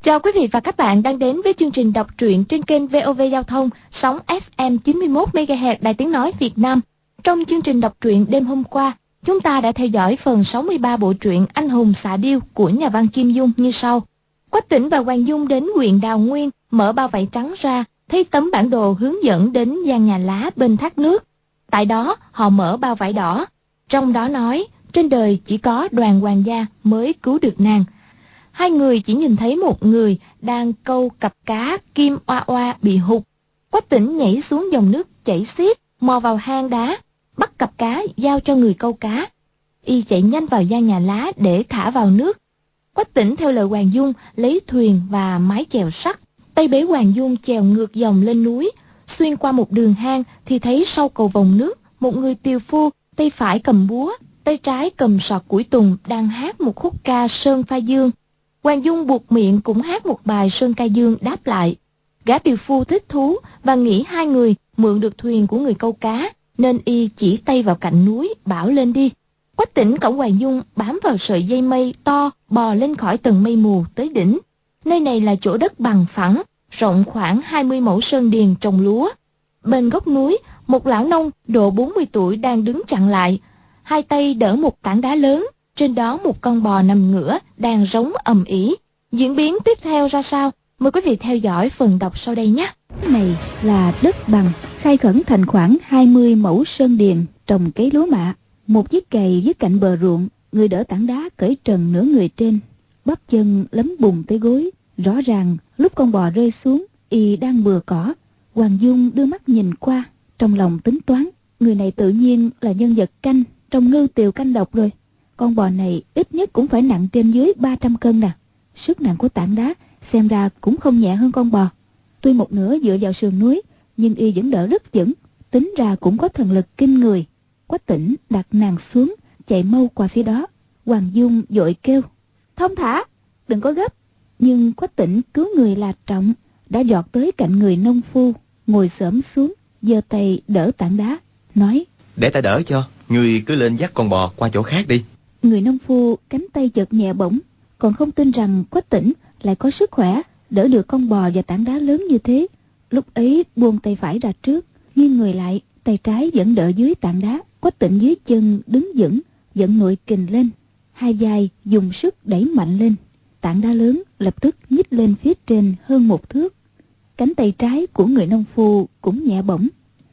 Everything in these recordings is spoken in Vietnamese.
Chào quý vị và các bạn đang đến với chương trình đọc truyện trên kênh VOV Giao thông, sóng FM 91 MHz Đài Tiếng nói Việt Nam. Trong chương trình đọc truyện đêm hôm qua, chúng ta đã theo dõi phần 63 bộ truyện Anh hùng xạ điêu của nhà văn Kim Dung như sau. Quách Tĩnh và Hoàng Dung đến huyện Đào Nguyên, mở bao vải trắng ra, thấy tấm bản đồ hướng dẫn đến gian nhà lá bên thác nước. Tại đó, họ mở bao vải đỏ. Trong đó nói, trên đời chỉ có Đoàn Hoàng gia mới cứu được nàng. Hai người chỉ nhìn thấy một người đang câu cặp cá kim oa oa bị hụt. Quách Tĩnh nhảy xuống dòng nước chảy xiết, mò vào hang đá, bắt cặp cá giao cho người câu cá. Y chạy nhanh vào gian nhà lá để thả vào nước. Quách Tĩnh theo lời Hoàng Dung lấy thuyền và mái chèo sắt, tay bế Hoàng Dung chèo ngược dòng lên núi. Xuyên qua một đường hang thì thấy sau cầu vòng nước, một người tiều phu, tay phải cầm búa, tay trái cầm sọt củi tùng đang hát một khúc ca Sơn Pha Dương. Hoàng Dung buộc miệng cũng hát một bài Sơn Ca Dương đáp lại. Gã tiều phu thích thú và nghĩ hai người mượn được thuyền của người câu cá, nên y chỉ tay vào cạnh núi bảo lên đi. Quách Tĩnh cõng Hoàng Dung bám vào sợi dây mây to, bò lên khỏi tầng mây mù tới đỉnh. Nơi này là chỗ đất bằng phẳng, rộng khoảng 20 mẫu sơn điền trồng lúa. Bên góc núi, một lão nông độ 40 tuổi đang đứng chặn lại, hai tay đỡ một tảng đá lớn. Trên đó một con bò nằm ngửa đang rống ầm ĩ. Diễn biến tiếp theo ra sao? Mời quý vị theo dõi phần đọc sau đây nhé. Này là đất bằng, khai khẩn thành khoảng 20 mẫu sơn điền trồng cấy lúa mạ. Một chiếc cày dưới cạnh bờ ruộng, người đỡ tảng đá cởi trần nửa người trên, bắp chân lấm bùn tới gối. Rõ ràng lúc con bò rơi xuống, y đang bừa cỏ. Hoàng Dung đưa mắt nhìn qua, trong lòng tính toán, người này tự nhiên là nhân vật canh trong Ngưu Tiều Canh Độc rồi. Con bò này ít nhất cũng phải nặng trên dưới 300 cân nè. Sức nặng của tảng đá xem ra cũng không nhẹ hơn con bò. Tuy một nửa dựa vào sườn núi, nhưng y vẫn đỡ rất vững, tính ra cũng có thần lực kinh người. Quách Tĩnh đặt nàng xuống, chạy mau qua phía đó. Hoàng Dung vội kêu, thông thả, đừng có gấp. Nhưng Quách Tĩnh cứu người là trọng, đã giọt tới cạnh người nông phu, ngồi xổm xuống, giơ tay đỡ tảng đá, nói, để ta đỡ cho, ngươi cứ lên dắt con bò qua chỗ khác đi. Người nông phu cánh tay chợt nhẹ bỗng, còn không tin rằng Quách Tĩnh lại có sức khỏe đỡ được con bò và tảng đá lớn như thế. Lúc ấy buông tay phải ra trước, nghiêng người lại, tay trái vẫn đỡ dưới tảng đá. Quách Tĩnh dưới chân đứng vững, dẫn nội kình lên, hai vai dùng sức đẩy mạnh lên. Tảng đá lớn lập tức nhích lên phía trên hơn 1 thước. Cánh tay trái của người nông phu cũng nhẹ bỗng.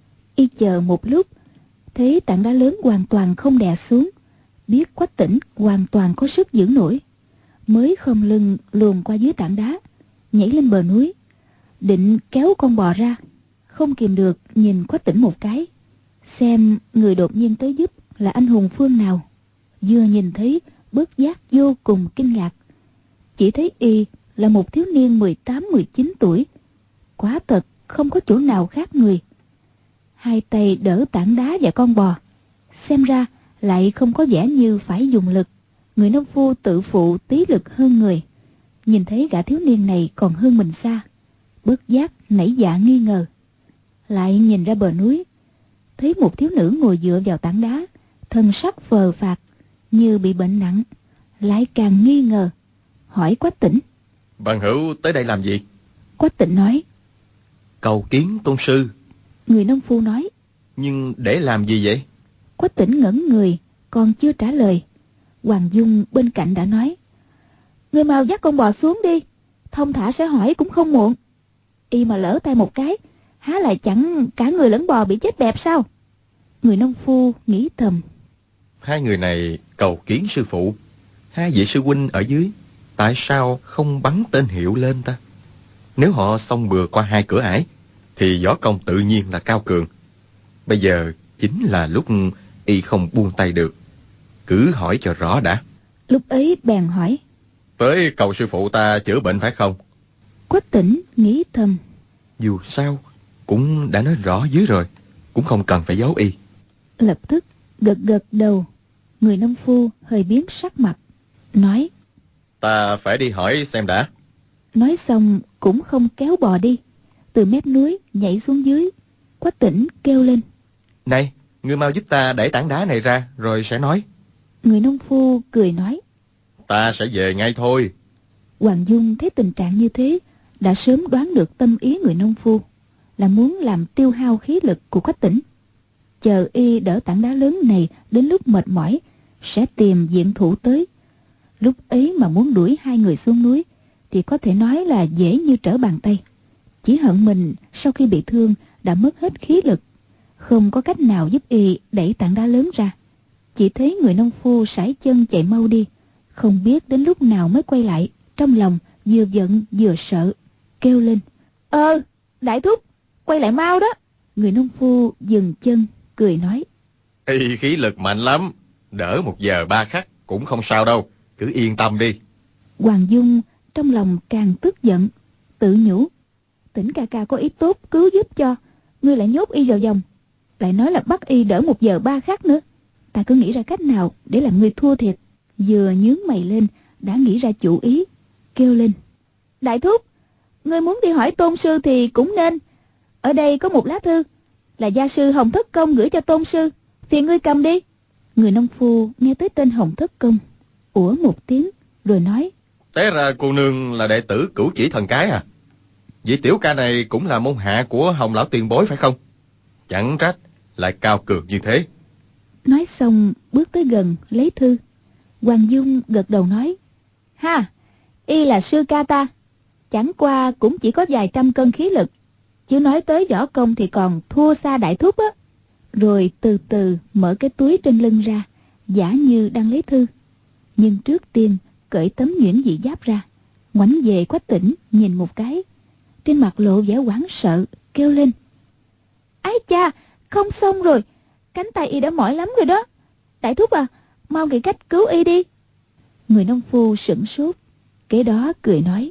Y chờ một lúc, thấy tảng đá lớn hoàn toàn không đè xuống, biết Quách Tĩnh hoàn toàn có sức giữ nổi, mới khom lưng luồn qua dưới tảng đá, nhảy lên bờ núi, định kéo con bò ra. Không kìm được nhìn Quách Tĩnh một cái, xem người đột nhiên tới giúp là anh hùng phương nào. Vừa nhìn thấy bất giác vô cùng kinh ngạc, chỉ thấy y là một thiếu niên 18-19 tuổi, quả thật không có chỗ nào khác người. Hai tay đỡ tảng đá và con bò, xem ra lại không có vẻ như phải dùng lực. Người nông phu tự phụ tí lực hơn người, nhìn thấy gã thiếu niên này còn hơn mình xa, bất giác nảy dạ nghi ngờ. Lại nhìn ra bờ núi, thấy một thiếu nữ ngồi dựa vào tảng đá, thân sắc phờ phạc như bị bệnh nặng, lại càng nghi ngờ, hỏi Quách Tĩnh, Bằng hữu tới đây làm gì? Quách Tĩnh nói, cầu kiến tôn sư. Người nông phu nói, nhưng để làm gì vậy? Quách Tĩnh ngẩn người, còn chưa trả lời. Hoàng Dung bên cạnh đã nói, ngươi mau dắt con bò xuống đi, thông thả sẽ hỏi cũng không muộn. Y mà lỡ tay một cái, há lại chẳng cả người lẫn bò bị chết bẹp sao? Người nông phu nghĩ thầm, hai người này cầu kiến sư phụ, hai vị sư huynh ở dưới, tại sao không bắn tên hiệu lên ta? Nếu họ xông bừa qua hai cửa ải, thì võ công tự nhiên là cao cường. Bây giờ chính là lúc y không buông tay được, cứ hỏi cho rõ đã. Lúc ấy bèn hỏi, tới cầu sư phụ ta chữa bệnh phải không? Quách Tĩnh nghĩ thầm, dù sao cũng đã nói rõ dưới rồi, cũng không cần phải giấu y. Lập tức gật gật đầu. Người nông phu hơi biến sắc mặt, nói, ta phải đi hỏi xem đã. Nói xong cũng không kéo bò đi, từ mép núi nhảy xuống dưới. Quách Tĩnh kêu lên, này, ngươi mau giúp ta đẩy tảng đá này ra rồi sẽ nói. Người nông phu cười nói, ta sẽ về ngay thôi. Hoàng Dung thấy tình trạng như thế, đã sớm đoán được tâm ý người nông phu, là muốn làm tiêu hao khí lực của Quách Tĩnh. Chờ y đỡ tảng đá lớn này đến lúc mệt mỏi, sẽ tìm viện thủ tới. Lúc ấy mà muốn đuổi hai người xuống núi, thì có thể nói là dễ như trở bàn tay. Chỉ hận mình sau khi bị thương đã mất hết khí lực, không có cách nào giúp y đẩy tảng đá lớn ra. Chỉ thấy người nông phu sải chân chạy mau đi, không biết đến lúc nào mới quay lại. Trong lòng vừa giận vừa sợ, kêu lên: Đại thúc, quay lại mau đó. Người nông phu dừng chân, cười nói: Y khí lực mạnh lắm, đỡ 1 giờ 3 khắc cũng không sao đâu, cứ yên tâm đi. Hoàng Dung trong lòng càng tức giận, tự nhủ: Tĩnh ca ca có ý tốt cứu giúp cho, ngươi lại nhốt y vào vòng, lại nói là bắt y đỡ 1 giờ 3 khắc nữa. Ta cứ nghĩ ra cách nào để làm ngươi thua thiệt. Vừa nhướng mày lên, đã nghĩ ra chủ ý, kêu lên: Đại thúc, ngươi muốn đi hỏi Tôn sư thì cũng nên. Ở đây có một lá thư, là gia sư Hồng Thất Công gửi cho Tôn sư, phiền ngươi cầm đi. Người nông phu nghe tới tên Hồng Thất Công, ủa một tiếng, rồi nói: Té ra cô nương là đệ tử Cửu Chỉ Thần Cái à? Vị tiểu ca này cũng là môn hạ của Hồng lão tiền bối phải không? Chẳng trách lại cao cường như thế. Nói xong bước tới gần lấy thư. Hoàng Dung gật đầu nói: Ha, y là sư ca ta, chẳng qua cũng chỉ có vài trăm cân khí lực, chứ nói tới võ công thì còn thua xa đại thúc á. Rồi từ từ mở cái túi trên lưng ra, giả như đang lấy thư. Nhưng trước tiên cởi tấm nhuyễn dị giáp ra, ngoảnh về Quách Tĩnh nhìn một cái, trên mặt lộ vẻ hoảng sợ, kêu lên: Ái cha, không xong rồi, cánh tay y đã mỏi lắm rồi đó. Đại thúc à, mau nghĩ cách cứu y đi. Người nông phu sửng sốt, kế đó cười nói: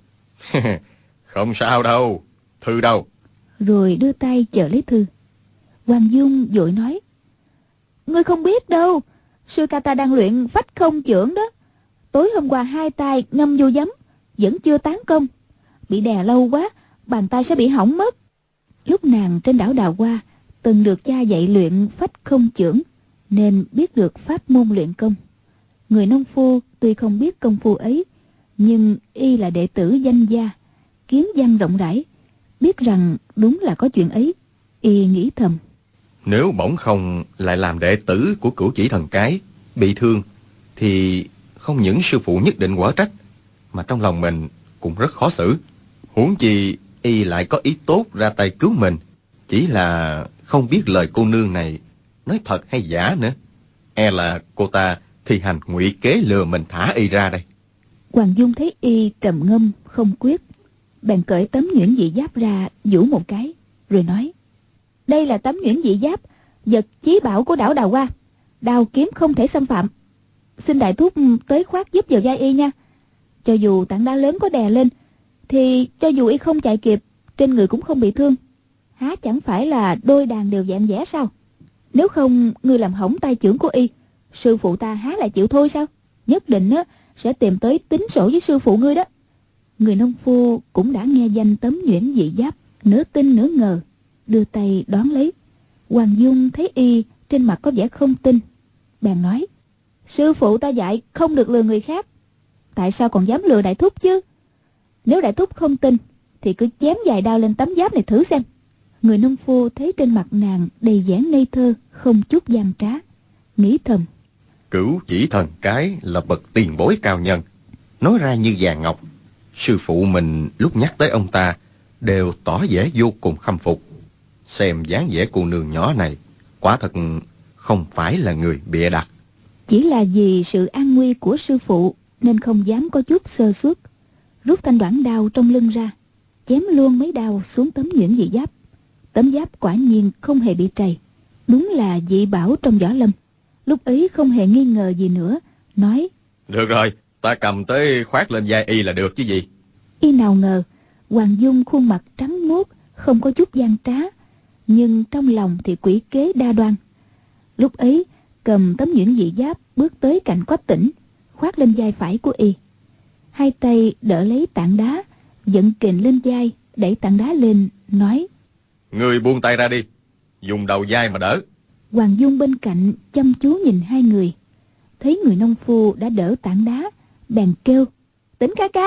Không sao đâu, thư đâu? Rồi đưa tay chờ lấy thư. Hoàng Dung vội nói: Ngươi không biết đâu, sư ca ta đang luyện phách không chưởng đó. Tối hôm qua 2 tay ngâm vô giấm, vẫn chưa tán công. Bị đè lâu quá, bàn tay sẽ bị hỏng mất. Lúc nàng trên đảo Đào Hoa, từng được cha dạy luyện phách không chưởng, nên biết được pháp môn luyện công. Người nông phu tuy không biết công phu ấy, nhưng y là đệ tử danh gia, kiến văn rộng rãi, biết rằng đúng là có chuyện ấy. Y nghĩ thầm: Nếu bỗng không lại làm đệ tử của Cửu Chỉ Thần Cái, bị thương, thì không những sư phụ nhất định quở trách, mà trong lòng mình cũng rất khó xử. Huống chi y lại có ý tốt ra tay cứu mình, chỉ là không biết lời cô nương này nói thật hay giả nữa. E là cô ta thi hành ngụy kế lừa mình thả y ra đây. Hoàng Dung thấy y trầm ngâm không quyết, bèn cởi tấm nhuyễn dị giáp ra vũ một cái, rồi nói: Đây là tấm nhuyễn dị giáp, vật chí bảo của đảo Đào Hoa, đao kiếm không thể xâm phạm. Xin đại thúc tới khoác giúp vào vai y nha. Cho dù tảng đá lớn có đè lên, thì cho dù y không chạy kịp, trên người cũng không bị thương. Há chẳng phải là đôi đàn đều vẹn vẽ sao? Nếu không ngươi làm hỏng tay chưởng của y, sư phụ ta há lại chịu thôi sao? Nhất định sẽ tìm tới tính sổ với sư phụ ngươi đó. Người nông phu cũng đã nghe danh tấm nhuyễn dị giáp, nửa tin nửa ngờ, đưa tay đón lấy. Hoàng Dung thấy y trên mặt có vẻ không tin, bèn nói: Sư phụ ta dạy không được lừa người khác, tại sao còn dám lừa đại thúc chứ? Nếu đại thúc không tin thì cứ chém vài đao lên tấm giáp này thử xem. Người nông phu thấy trên mặt nàng đầy vẻ ngây thơ, không chút gian trá, nghĩ thầm: Cửu Chỉ Thần Cái là bậc tiền bối cao nhân, nói ra như vàng ngọc. Sư phụ mình lúc nhắc tới ông ta đều tỏ vẻ vô cùng khâm phục. Xem dáng vẻ cô nương nhỏ này, quả thật không phải là người bịa đặt. Chỉ là vì sự an nguy của sư phụ nên không dám có chút sơ suất, rút thanh đoạn đao trong lưng ra, chém luôn mấy đao xuống tấm nhuyễn dị giáp. Tấm giáp quả nhiên không hề bị trầy, đúng là dị bảo trong võ lâm. Lúc ấy không hề nghi ngờ gì nữa, nói: Được rồi, ta cầm tới khoác lên vai y là được chứ gì. Y nào ngờ Hoàng Dung khuôn mặt trắng muốt, không có chút gian trá, nhưng trong lòng thì quỷ kế đa đoan. Lúc ấy cầm tấm nhuyễn dị giáp bước tới cạnh Quách Tĩnh, khoác lên vai phải của y, hai tay đỡ lấy tảng đá, dẫn kình lên vai, đẩy tảng đá lên, nói: Người buông tay ra đi, dùng đầu vai mà đỡ. Hoàng Dung bên cạnh chăm chú nhìn hai người, thấy người nông phu đã đỡ tảng đá, bèn kêu: Tĩnh ca ca,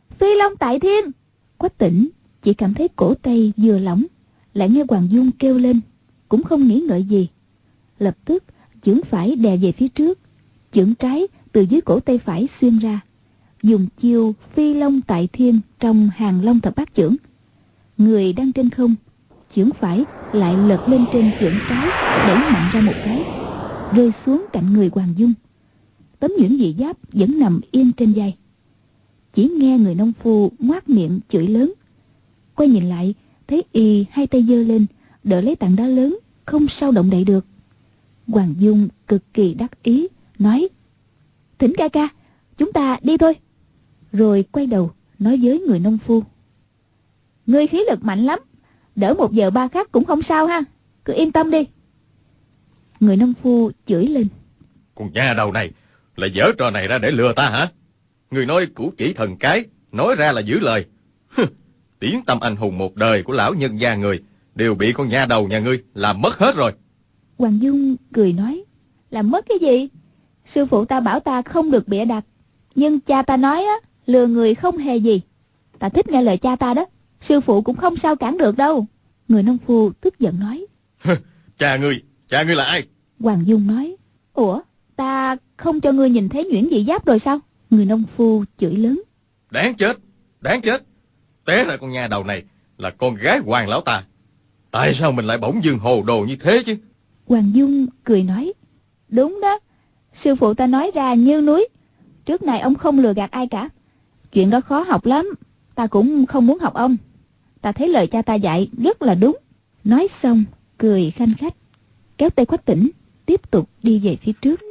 Phi long tại thiên. Quách Tĩnh chỉ cảm thấy cổ tay vừa lỏng, lại nghe Hoàng Dung kêu lên, cũng không nghĩ ngợi gì, lập tức chưởng phải đè về phía trước, chưởng trái từ dưới cổ tay phải xuyên ra, dùng chiêu phi long tại thiên trong Hàng Long thập bát chưởng. Người đang trên không, chưởng phải lại lật lên trên chưởng trái, đẩy mạnh ra một cái, rơi xuống cạnh người Hoàng Dung. Tấm nhuyễn dị giáp vẫn nằm yên trên vai. Chỉ nghe người nông phu ngoác miệng chửi lớn. Quay nhìn lại, thấy y hai tay giơ lên đỡ lấy tảng đá lớn, không sao động đậy được. Hoàng Dung cực kỳ đắc ý, nói: Thỉnh ca ca, chúng ta đi thôi. Rồi quay đầu nói với người nông phu: Ngươi khí lực mạnh lắm, đỡ 1 giờ 3 khắc cũng không sao ha, cứ yên tâm đi. Người nông phu chửi lên: Con nhà đầu này lại dở trò này ra để lừa ta hả? Người nói cũ chỉ thần cái, nói ra là giữ lời. Tiếng tăm anh hùng một đời của lão nhân gia người đều bị con nhà đầu nhà ngươi làm mất hết rồi. Hoàng Dung cười nói: Làm mất cái gì? Sư phụ ta bảo ta không được bịa đặt, nhưng cha ta nói á, lừa người không hề gì. Ta thích nghe lời cha ta đó, sư phụ cũng không sao cản được đâu. Người nông phu tức giận nói: Cha ngươi là ai? Hoàng Dung nói: Ủa, ta không cho ngươi nhìn thấy nhuyễn dị giáp rồi sao? Người nông phu chửi lớn: Đáng chết. Té ra con nhà đầu này là con gái Hoàng lão ta. Tại sao mình lại bỗng dưng hồ đồ như thế chứ? Hoàng Dung cười nói: Đúng đó, sư phụ ta nói ra như núi. Trước này ông không lừa gạt ai cả. Chuyện đó khó học lắm, ta cũng không muốn học ông. Ta thấy lời cha ta dạy rất là đúng. Nói xong cười khanh khách, kéo tay Quách Tĩnh tiếp tục đi về phía trước.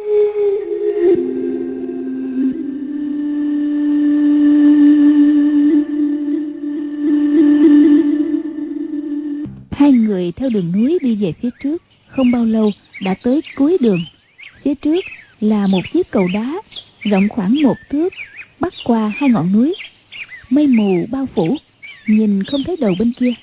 Hai người theo đường núi đi về phía trước, không bao lâu đã tới cuối đường. Phía trước là một chiếc cầu đá rộng khoảng 1 thước, bắc qua 2 ngọn núi. Mây mù bao phủ, nhìn không thấy đầu bên kia.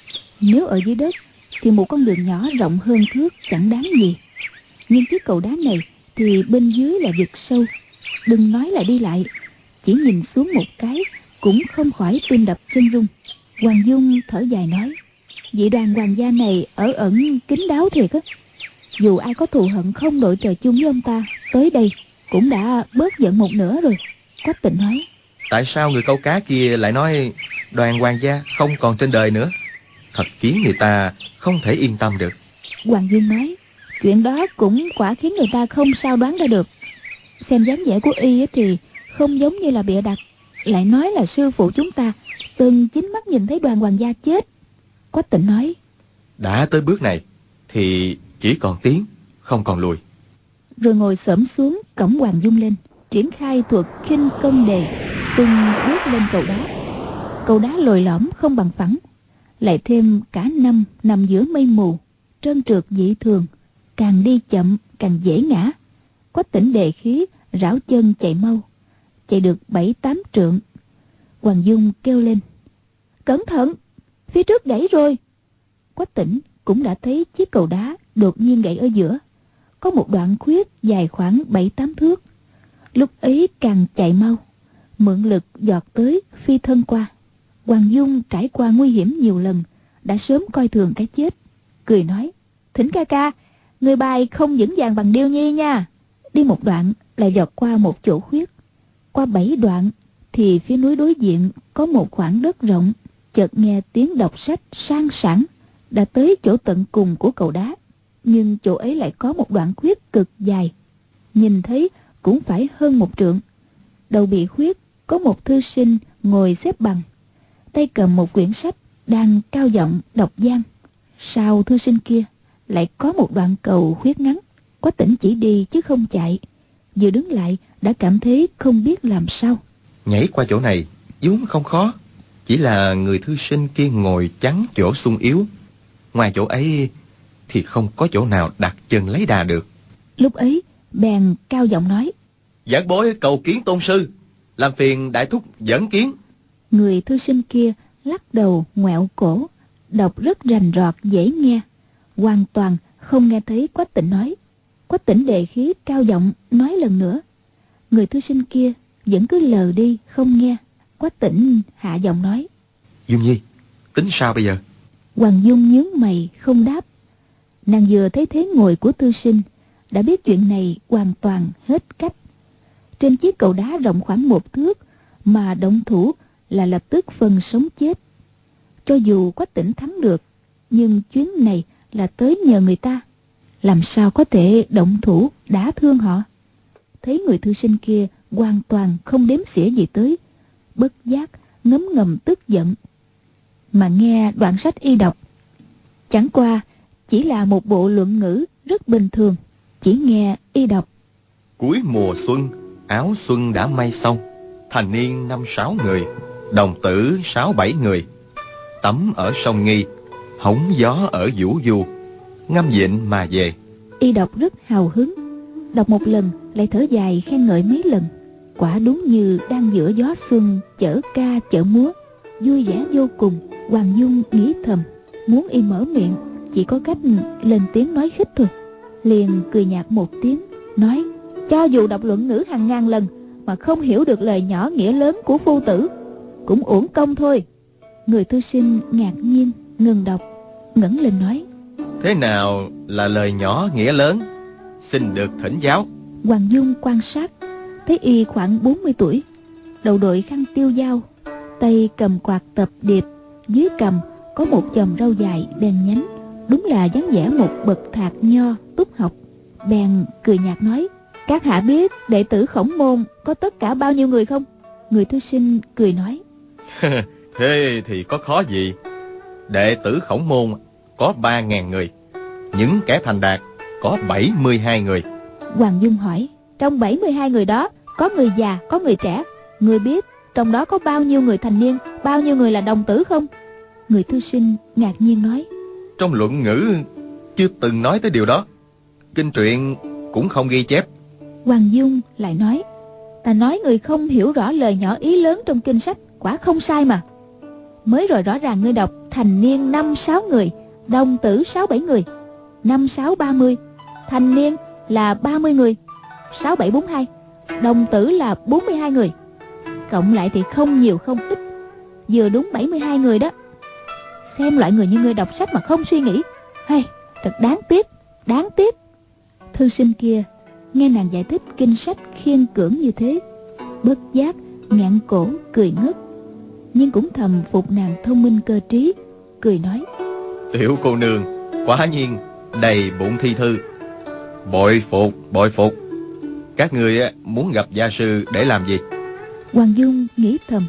Nếu ở dưới đất thì một con đường nhỏ rộng hơn thước chẳng đáng gì, nhưng chiếc cầu đá này thì bên dưới là vực sâu, đừng nói là đi lại, chỉ nhìn xuống một cái cũng không khỏi tim đập chân rung. Hoàng Dung thở dài nói: Vị Đoàn hoàng gia này ở ẩn kín đáo thiệt á. Dù ai có thù hận không đội trời chung với ông ta, tới đây cũng đã bớt giận một nửa rồi. Quách Tĩnh nói: Tại sao người câu cá kia lại nói Đoàn hoàng gia không còn trên đời nữa? Thật khiến người ta không thể yên tâm được. Hoàng Dung nói: Chuyện đó cũng quả khiến người ta không sao đoán ra được. Xem dáng vẻ của y thì không giống như là bịa đặt, lại nói là sư phụ chúng ta từng chính mắt nhìn thấy Đoàn hoàng gia chết. Quách Tĩnh nói: Đã tới bước này thì chỉ còn tiến, không còn lùi. Rồi ngồi xổm xuống cõng Hoàng Dung lên, triển khai thuật khinh công đề, tung bước lên cầu đá. Cầu đá lồi lõm không bằng phẳng, lại thêm cả năm nằm giữa mây mù, trơn trượt dị thường, càng đi chậm càng dễ ngã. Quách Tĩnh đề khí rảo chân chạy mau, chạy được 7-8 trượng. Hoàng Dung kêu lên: Cẩn thận, phía trước gãy rồi. Quách Tĩnh cũng đã thấy chiếc cầu đá đột nhiên gãy ở giữa, có một đoạn khuyết dài khoảng 7-8 thước. Lúc ấy càng chạy mau, mượn lực giọt tới phi thân qua. Hoàng Dung trải qua nguy hiểm nhiều lần, đã sớm coi thường cái chết, cười nói: Thỉnh ca ca, người bài không vững vàng bằng Điêu Nhi nha. Đi một đoạn lại giọt qua một chỗ khuyết. Qua 7 đoạn thì phía núi đối diện có một khoảng đất rộng. Chợt nghe tiếng đọc sách sang sảng, đã tới chỗ tận cùng của cầu đá. Nhưng chỗ ấy lại có một đoạn khuyết cực dài, nhìn thấy cũng phải hơn 1 trượng. Đầu bị khuyết có một thư sinh ngồi xếp bằng, tay cầm một quyển sách, đang cao giọng đọc văn. Sau thư sinh kia lại có một đoạn cầu khuyết ngắn. Quách Tĩnh chỉ đi chứ không chạy, vừa đứng lại đã cảm thấy không biết làm sao. Nhảy qua chỗ này vốn không khó, chỉ là người thư sinh kia ngồi chắn chỗ sung yếu. Ngoài chỗ ấy thì không có chỗ nào đặt chân lấy đà được. Lúc ấy bèn cao giọng nói: Giảng bối cầu kiến tôn sư, làm phiền đại thúc dẫn kiến. Người thư sinh kia lắc đầu ngoẹo cổ, đọc rất rành rọt dễ nghe, hoàn toàn không nghe thấy Quách Tĩnh nói. Quách Tĩnh đề khí cao giọng nói lần nữa. Người thư sinh kia vẫn cứ lờ đi không nghe. Quách Tĩnh hạ giọng nói: Dung Nhi, tính sao bây giờ? Hoàng Dung nhướng mày không đáp. Nàng vừa thấy thế ngồi của thư sinh, đã biết chuyện này hoàn toàn hết cách. Trên chiếc cầu đá rộng khoảng 1 thước mà động thủ là lập tức phân sống chết. Cho dù Quách Tĩnh thắng được, nhưng chuyến này là tới nhờ người ta, làm sao có thể động thủ đả thương họ. Thấy người thư sinh kia hoàn toàn không đếm xỉa gì tới, bất giác ngấm ngầm tức giận. Mà nghe đoạn sách y đọc, chẳng qua chỉ là một bộ luận ngữ rất bình thường. Chỉ nghe y đọc: Cuối mùa xuân, áo xuân đã may xong, thành niên 5-6 người, đồng tử 6-7 người, tắm ở sông Nghi, hóng gió ở Vũ Du, ngâm vịnh mà về. Y đọc rất hào hứng, đọc một lần lại thở dài khen ngợi mấy lần. Quả đúng như đang giữa gió xuân chở ca chở múa, vui vẻ vô cùng. Hoàng Dung nghĩ thầm, muốn y mở miệng chỉ có cách lên tiếng nói khích thôi. Liền cười nhạt một tiếng, nói: cho dù đọc luận ngữ hàng ngàn lần mà không hiểu được lời nhỏ nghĩa lớn của phu tử, cũng uổng công thôi. Người thư sinh ngạc nhiên ngừng đọc, ngẩng lên nói: Thế nào là lời nhỏ nghĩa lớn? Xin được thỉnh giáo. Hoàng Dung quan sát, thấy y khoảng 40 tuổi, đầu đội khăn tiêu dao, tay cầm quạt tập điệp, dưới cằm có một chòm râu dài đen nhánh, đúng là dáng vẻ một bậc thạc nho túc học. Bèn cười nhạt nói: các hạ biết đệ tử Khổng Môn có tất cả bao nhiêu người không? Người thư sinh cười nói: Thế thì có khó gì? Đệ tử Khổng Môn có 3.000 người, những kẻ thành đạt có 72 người. Hoàng Dung hỏi: trong 72 người đó có người già, có người trẻ, người biết trong đó có bao nhiêu người thành niên, bao nhiêu người là đồng tử không? Người thư sinh ngạc nhiên nói: Trong luận ngữ chưa từng nói tới điều đó, kinh truyện cũng không ghi chép. Hoàng Dung lại nói: ta nói người không hiểu rõ lời nhỏ ý lớn trong kinh sách, quả không sai mà. Mới rồi rõ ràng ngươi đọc thành niên 5-6 người, đồng tử 6-7 người, 5-6 30, thành niên là 30 người, 6-7 42, đồng tử là 42 người. Cộng lại thì không nhiều không ít, vừa đúng 72 người đó. Xem loại người như ngươi đọc sách mà không suy nghĩ, hay thật đáng tiếc, đáng tiếc. Thư sinh kia nghe nàng giải thích kinh sách khiên cưỡng như thế, bất giác ngạn cổ cười ngất, nhưng cũng thầm phục nàng thông minh cơ trí, cười nói: Tiểu cô nương quả nhiên đầy bụng thi thư, bội phục bội phục. Các ngươi muốn gặp gia sư để làm gì? Hoàng Dung nghĩ thầm,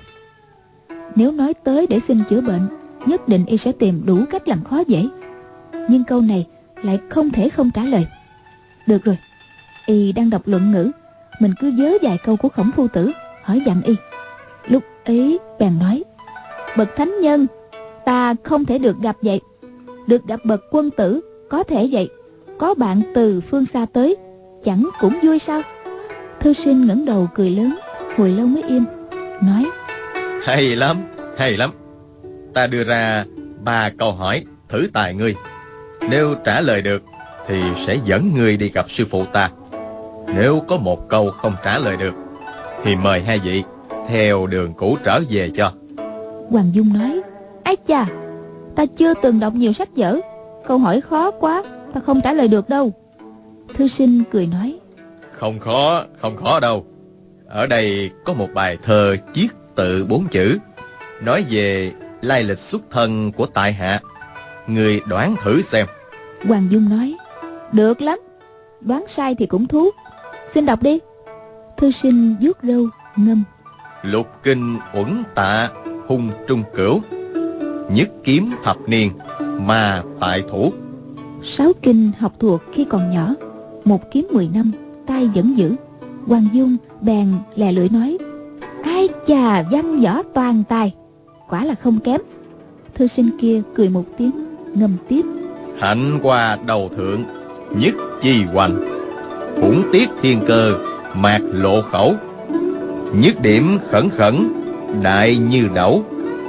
nếu nói tới để xin chữa bệnh, nhất định y sẽ tìm đủ cách làm khó dễ, nhưng câu này lại không thể không trả lời. Được rồi, y đang đọc luận ngữ, mình cứ vớ vài câu của Khổng phu tử hỏi dặn y. Lúc ấy bèn nói: bậc thánh nhân ta không thể được gặp vậy, được gặp bậc quân tử có thể vậy. Có bạn từ phương xa tới, chẳng cũng vui sao? Thư sinh ngẩng đầu cười lớn, hồi lâu mới im, nói: Hay lắm, hay lắm. Ta đưa ra 3 câu hỏi thử tài ngươi. Nếu trả lời được thì sẽ dẫn ngươi đi gặp sư phụ ta. Nếu có một câu không trả lời được thì mời hai vị theo đường cũ trở về cho. Hoàng Dung nói: ái chà, ta chưa từng đọc nhiều sách vở, câu hỏi khó quá, ta không trả lời được đâu. Thư sinh cười nói: Không khó đâu. Ở đây có một bài thơ chiết tự 4 chữ, nói về lai lịch xuất thân của tại hạ. Người đoán thử xem. Hoàng Dung nói: được lắm, đoán sai thì cũng thú, xin đọc đi. Thư sinh vuốt râu ngâm: Lục kinh uẩn tạ hung trung cửu, nhất kiếm thập niên mà tại thủ. 6 kinh học thuộc khi còn nhỏ, một kiếm 10 năm tay vẫn giữ. Hoàng Dung bèn lè lưỡi nói: ai chà, văn võ toàn tài, quả là không kém. Thư sinh kia cười một tiếng, ngâm tiếp: Hạnh qua đầu thượng, nhất chi hoành, khủng tiết thiên cơ, mạc lộ khẩu. Nhất điểm khẩn khẩn, đại như đẩu,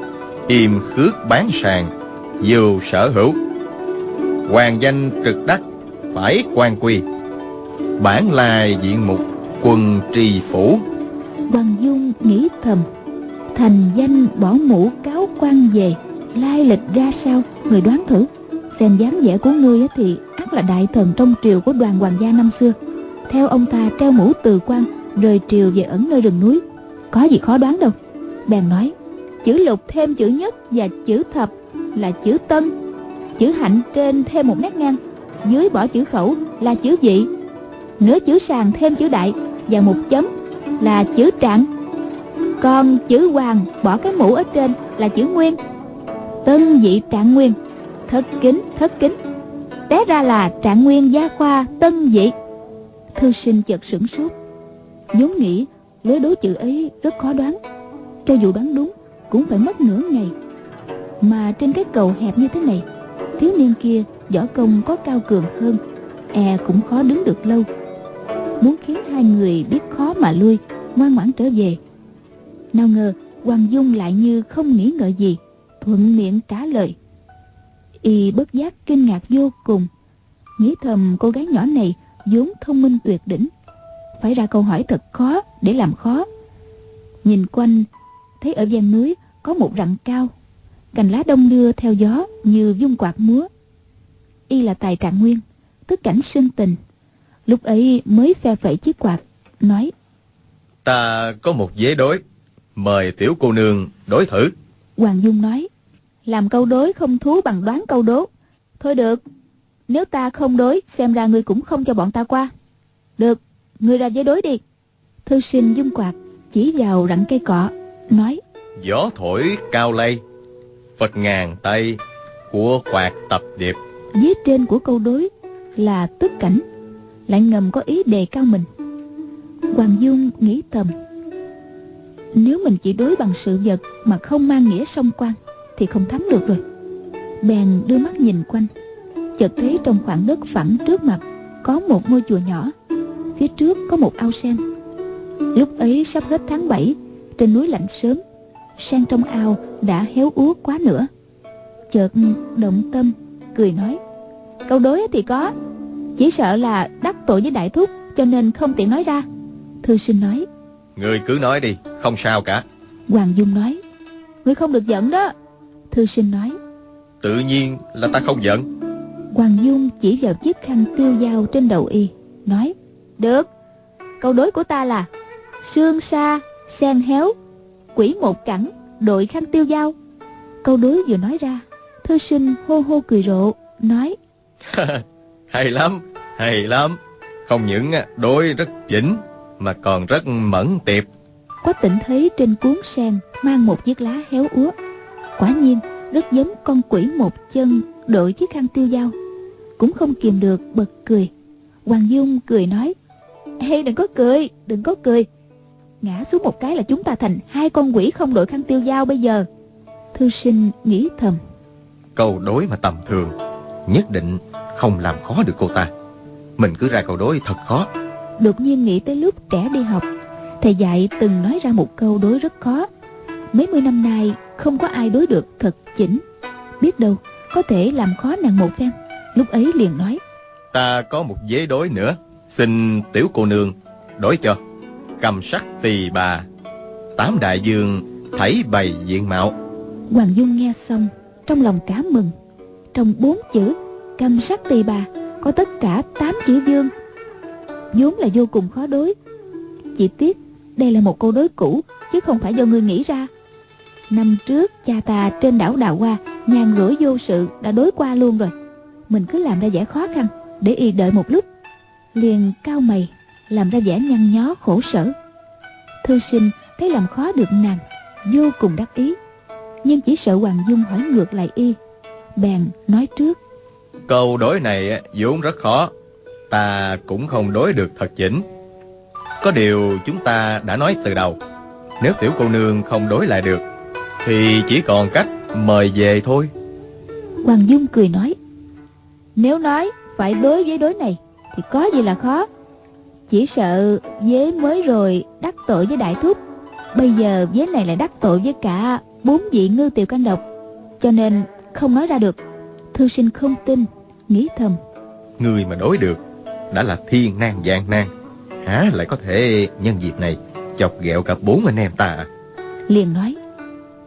im khước bán sàng, dù sở hữu. Hoàng danh trực đắc, phải quan quy, bản lai diện mục, quân trì phủ. Hoàng Dung nghĩ thầm, Thành danh bỏ mũ cáo quan về, lai lịch ra sao, người đoán thử. Xem dáng vẻ của ngươi thì ắt là đại thần trong triều của Đoàn hoàng gia năm xưa. Theo ông ta treo mũ từ quan, rời triều về ẩn nơi rừng núi, có gì khó đoán đâu. Bèn nói, chữ lục thêm chữ nhất và chữ thập là chữ tân, chữ hạnh trên thêm một nét ngang, dưới bỏ chữ khẩu là chữ vị, nửa chữ sàn thêm chữ đại và một chấm là chữ trạng, còn chữ hoàng bỏ cái mũ ở trên là chữ nguyên. Tân vị trạng nguyên, thất kính, té ra là trạng nguyên gia khoa tân vị. Thư sinh chợt sửng sốt, vốn nghĩ lối đố chữ ấy rất khó đoán, cho dù đoán đúng cũng phải mất nửa ngày. Mà trên cái cầu hẹp như thế này, thiếu niên kia võ công có cao cường hơn, e cũng khó đứng được lâu. Muốn khiến hai người biết khó mà lui, ngoan ngoãn trở về. Nào ngờ Hoàng Dung lại như không nghĩ ngợi gì, thuận miệng trả lời. Y bất giác kinh ngạc vô cùng, nghĩ thầm cô gái nhỏ này vốn thông minh tuyệt đỉnh, phải ra câu hỏi thật khó để làm khó. Nhìn quanh thấy ở ven núi có một rặng cao, cành lá đông đưa theo gió như dung quạt múa. Y là tài trạng nguyên, tức cảnh sinh tình, lúc ấy mới phe phẩy chiếc quạt, nói: Ta có một vế đối, mời tiểu cô nương đối thử. Hoàng Dung nói: làm câu đối không thú bằng đoán câu đố. Thôi được, nếu ta không đối, xem ra ngươi cũng không cho bọn ta qua. Được, ngươi ra vế đối đi. Thư sinh dung quạt chỉ vào rặng cây cọ, nói: Gió thổi cao lây, Phật ngàn tay, của quạt tập điệp. Vế trên của câu đối là tức cảnh, lại ngầm có ý đề cao mình. Hoàng Dung nghĩ thầm, nếu mình chỉ đối bằng sự vật mà không mang nghĩa song quan thì không thắng được rồi. Bèn đưa mắt nhìn quanh, chợt thấy trong khoảng đất phẳng trước mặt có một ngôi chùa nhỏ, phía trước có một ao sen. Lúc ấy sắp hết tháng 7, trên núi lạnh sớm, sen trong ao đã héo úa quá nữa. Chợt động tâm, cười nói: câu đối thì có, chỉ sợ là đắc tội với đại thúc, cho nên không tiện nói ra. Thư sinh nói: Ngươi cứ nói đi, không sao cả. Hoàng Dung nói: ngươi không được giận đó. Thư sinh nói: Tự nhiên là ta không giận. Hoàng Dung chỉ vào chiếc khăn tiêu dao trên đầu y, nói: được, câu đối của ta là sương sa sen héo, quỷ một cẳng, đội khăn tiêu dao. Câu đối vừa nói ra, thư sinh hô hô cười rộ, nói: Hay lắm, hay lắm. Không những đối rất chỉnh mà còn rất mẫn tiệp. Quách Tĩnh thấy trên cuốn sen mang một chiếc lá héo úa, quả nhiên rất giống con quỷ một chân đội chiếc khăn tiêu dao, cũng không kìm được bật cười. Hoàng Dung cười nói: ê, đừng có cười, ngã xuống một cái là chúng ta thành hai con quỷ không đội khăn tiêu dao bây giờ. Thư sinh nghĩ thầm, Câu đối mà tầm thường nhất định không làm khó được cô ta. Mình cứ ra câu đối thật khó. Đột nhiên nghĩ tới lúc trẻ đi học, thầy dạy từng nói ra một câu đối rất khó. Mấy mươi năm nay không có ai đối được thật chỉnh, biết đâu có thể làm khó nàng một phen. Lúc ấy liền nói: Ta có một vế đối nữa, xin tiểu cô nương đối cho. Cầm sắc tỳ bà, tám đại dương thảy bày diện mạo. Hoàng Dung nghe xong trong lòng cả mừng. Trong 4 chữ cầm sắc tỳ bà có tất cả 8 chữ dương, vốn là vô cùng khó đối. Chỉ tiếc đây là một câu đối cũ, chứ không phải do ngươi nghĩ ra. Năm trước cha ta trên đảo Đào Hoa nhàn rỗi vô sự đã đối qua luôn rồi. Mình cứ làm ra vẻ khó khăn để y đợi một lúc, liền cau mày làm ra vẻ nhăn nhó khổ sở. Thư sinh thấy làm khó được nàng, vô cùng đắc ý, nhưng chỉ sợ Hoàng Dung hỏi ngược lại y, bèn nói trước: Câu đối này vốn rất khó, ta cũng không đối được thật chỉnh. Có điều chúng ta đã nói từ đầu, nếu tiểu cô nương không đối lại được thì chỉ còn cách mời về thôi. Hoàng Dung cười nói: nếu nói phải đối với đối này thì có gì là khó. Chỉ sợ vế mới rồi đắc tội với đại thúc, bây giờ vế này lại đắc tội với cả 4 vị ngư tiều canh độc, cho nên không nói ra được. Thư sinh không tin, nghĩ thầm: Người mà đối được đã là thiên nan vạn nan, há lại có thể nhân dịp này chọc ghẹo cả 4 anh em ta à? Liền nói: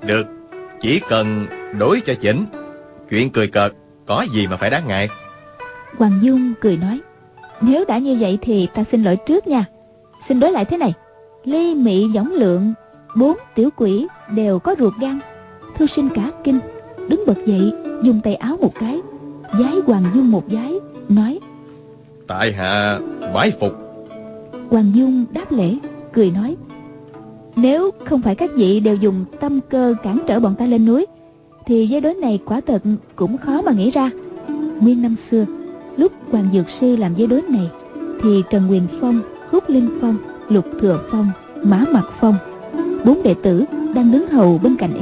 Được, chỉ cần đối cho chỉnh. Chuyện cười cợt có gì mà phải đáng ngại. Hoàng Dung cười nói, nếu đã như vậy thì ta xin lỗi trước nha. Xin đối lại thế này: ly mị võng lượng, 4 tiểu quỷ đều có ruột gan. Thư sinh cả kinh, đứng bật dậy, dùng tay áo một cái, vái Hoàng Dung một vái, nói: Tại hạ bái phục. Hoàng Dung đáp lễ, cười nói: nếu không phải các vị đều dùng tâm cơ cản trở bọn ta lên núi, thì giới đối này quả thật cũng khó mà nghĩ ra. Nguyên năm xưa, lúc Hoàng Dược Sư làm giới đối này, thì Trần Quyền Phong, Húc Linh Phong, Lục Thừa Phong, Mã Mặc Phong, 4 đệ tử đang đứng hầu bên cạnh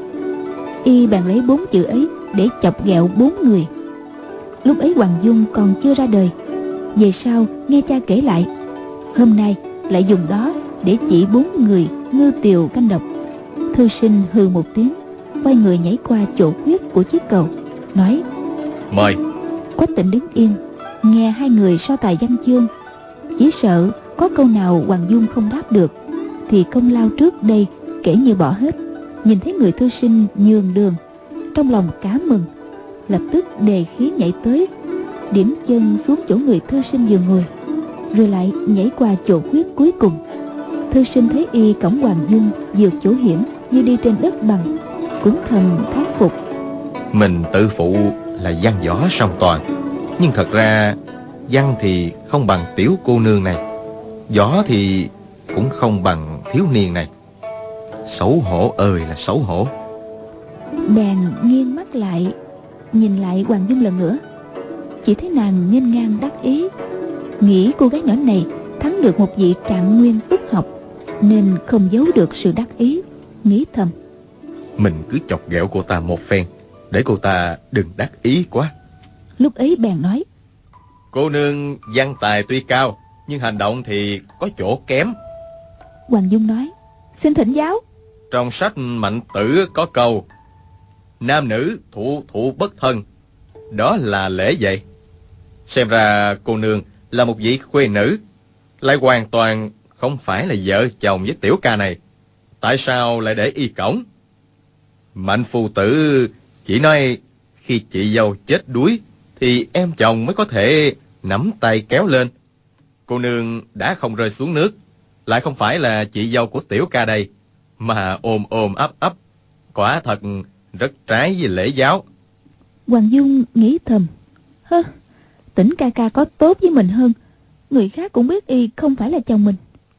y bèn lấy 4 chữ ấy để chọc ghẹo 4 người. Lúc ấy Hoàng Dung còn chưa ra đời, về sau nghe cha kể lại, hôm nay lại dùng đó để chỉ 4 người ngư tiều canh độc. Thư sinh hừ một tiếng, quay người nhảy qua chỗ khuyết của chiếc cầu, nói: Mời. Quách Tĩnh đứng yên, nghe hai người so tài văn chương, chỉ sợ có câu nào Hoàng Dung không đáp được, thì công lao trước đây kể như bỏ hết. Nhìn thấy người thư sinh nhường đường, trong lòng cá mừng, lập tức đề khí nhảy tới, điểm chân xuống chỗ người thư sinh vừa ngồi, rồi lại nhảy qua chỗ khuyết cuối cùng. Thư sinh thấy y cõng Hoàng Dung vượt chỗ hiểm như đi trên đất bằng, cũng thầm thán phục. Mình tự phụ là văn võ song toàn, nhưng thật ra văn thì không bằng tiểu cô nương này, võ thì cũng không bằng thiếu niên này. Xấu hổ ơi là xấu hổ. Bèn nghiêng mắt lại, nhìn lại Hoàng Dung lần nữa, chỉ thấy nàng nghênh ngang đắc ý, nghĩ cô gái nhỏ này thắng được một vị trạng nguyên túc học, nên không giấu được sự đắc ý, nghĩ thầm: mình cứ chọc ghẹo cô ta một phen, để cô ta đừng đắc ý quá. Lúc ấy bèn nói: cô nương văn tài tuy cao, nhưng hành động thì có chỗ kém. Hoàng Dung nói: xin thỉnh giáo. Trong sách Mạnh Tử có câu: nam nữ thụ thụ bất thân, đó là lễ vậy. Xem ra cô nương là một vị khuê nữ, lại hoàn toàn không phải là vợ chồng với tiểu ca này. Tại sao lại để y cõng? Mạnh phu tử chỉ nói khi chị dâu chết đuối thì em chồng mới có thể nắm tay kéo lên. Cô nương đã không rơi xuống nước, lại không phải là chị dâu của tiểu ca đây, mà ôm ôm ấp ấp, quả thật rất trái với lễ giáo. Hoàng Dung nghĩ thầm: hơ, Tĩnh ca ca có tốt với mình hơn, người khác cũng biết y không phải là chồng mình.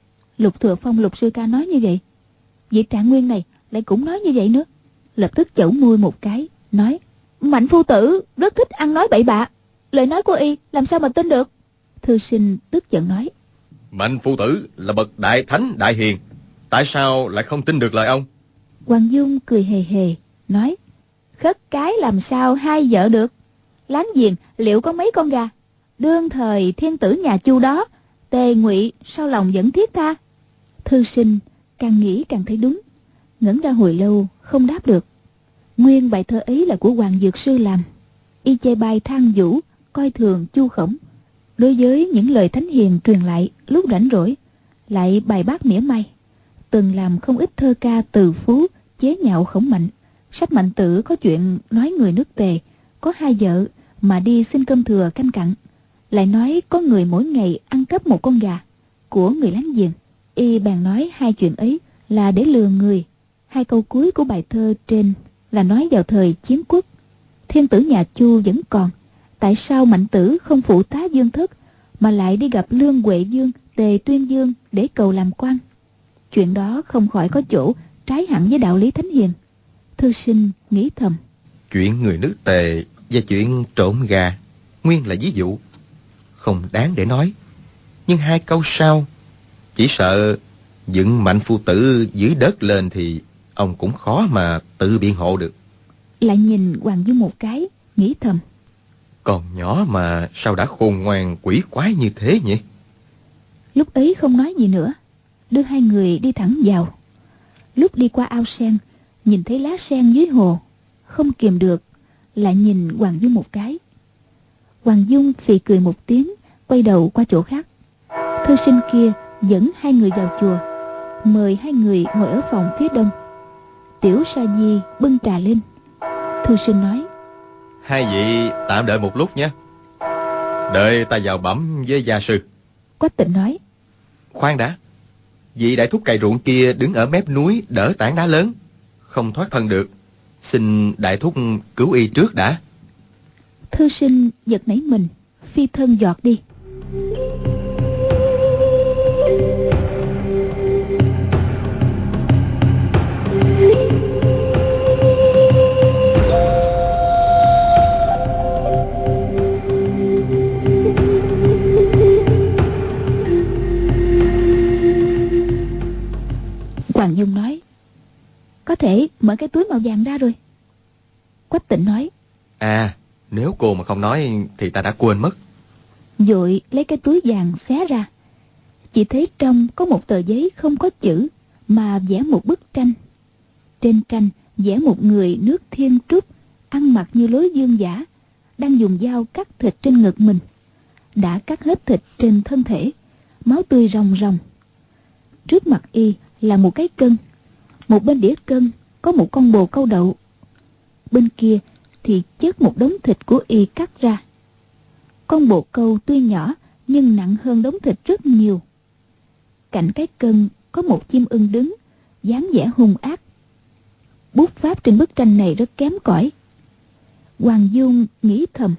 Lục Thừa Phong Lục sư ca nói như vậy, vị Trạng Nguyên này lại cũng nói như vậy nữa. Lập tức chẩu môi một cái, nói: Mạnh phu tử rất thích ăn nói bậy bạ, lời nói của y làm sao mà tin được. Thư sinh tức giận nói: Mạnh phu tử là bậc đại thánh đại hiền, tại sao lại không tin được lời ông? Hoàng Dung cười hề hề, nói: khất cái làm sao hai vợ được, láng giềng liệu có mấy con gà. Đương thời thiên tử nhà Chu đó, Tề Ngụy sao lòng vẫn thiết tha. Thư sinh càng nghĩ càng thấy đúng, ngẩn ra hồi lâu không đáp được. Nguyên bài thơ ấy là của Hoàng Dược Sư làm, y chê bai than vũ, coi thường Chu Khổng. Đối với những lời thánh hiền truyền lại lúc rảnh rỗi, lại bài bác mỉa mai, từng làm không ít thơ ca từ phú chế nhạo Khổng Mạnh. Sách Mạnh Tử có chuyện nói người nước Tề có hai vợ mà đi xin cơm thừa canh cặn, lại nói có người mỗi ngày ăn cắp một con gà của người láng giềng. Y bèn nói hai chuyện ấy là để lừa người. Hai câu cuối của bài thơ trên là nói vào thời chiến quốc, thiên tử nhà Chu vẫn còn, tại sao Mạnh Tử không phụ tá Dương Thất mà lại đi gặp Lương Huệ Dương, Tề Tuyên Dương để cầu làm quan? Chuyện đó không khỏi có chỗ trái hẳn với đạo lý thánh hiền. Thư sinh nghĩ thầm: chuyện người nước Tề và chuyện trộm gà nguyên là ví dụ, không đáng để nói. Nhưng hai câu sau, chỉ sợ dựng Mạnh phu tử dưới đất lên thì ông cũng khó mà tự biện hộ được. Lại nhìn Hoàng Dung một cái, nghĩ thầm: còn nhỏ mà sao đã khôn ngoan quỷ quái như thế nhỉ? Lúc ấy không nói gì nữa, đưa hai người đi thẳng vào. Lúc đi qua ao sen, nhìn thấy lá sen dưới hồ, không kìm được, lại nhìn Hoàng Dung một cái. Hoàng Dung phì cười một tiếng, quay đầu qua chỗ khác. Thư sinh kia dẫn hai người vào chùa, mời hai người ngồi ở phòng phía đông. Tiểu Sa Di bưng trà lên. Thư sinh nói: Hai vị tạm đợi một lúc nhé, đợi ta vào bẩm với gia sư. Quách Tịnh nói: Khoan đã, vị đại thúc cày ruộng kia đứng ở mép núi đỡ tảng đá lớn, không thoát thân được, xin đại thúc cứu y trước đã. Thư sinh giật nảy mình, phi thân giọt đi. Hoàng Dung nói: Có thể mở cái túi màu vàng ra rồi. Quách Tịnh nói: Nếu cô mà không nói thì ta đã quên mất. Vội lấy cái túi vàng xé ra, chỉ thấy trong có một tờ giấy không có chữ, mà vẽ một bức tranh. Trên tranh vẽ một người nước Thiên Trúc, ăn mặc như lối dương giả, đang dùng dao cắt thịt trên ngực mình. Đã cắt hết thịt trên thân thể, máu tươi ròng ròng. Trước mặt y là một cái cân, một bên đĩa cân có một con bồ câu đậu, bên kia thì chất một đống thịt của y cắt ra. Con bồ câu tuy nhỏ nhưng nặng hơn đống thịt rất nhiều. Cạnh cái cân có một chim ưng đứng, dáng vẻ hung ác. Bút pháp trên bức tranh này rất kém cỏi. Hoàng Dung nghĩ thầm: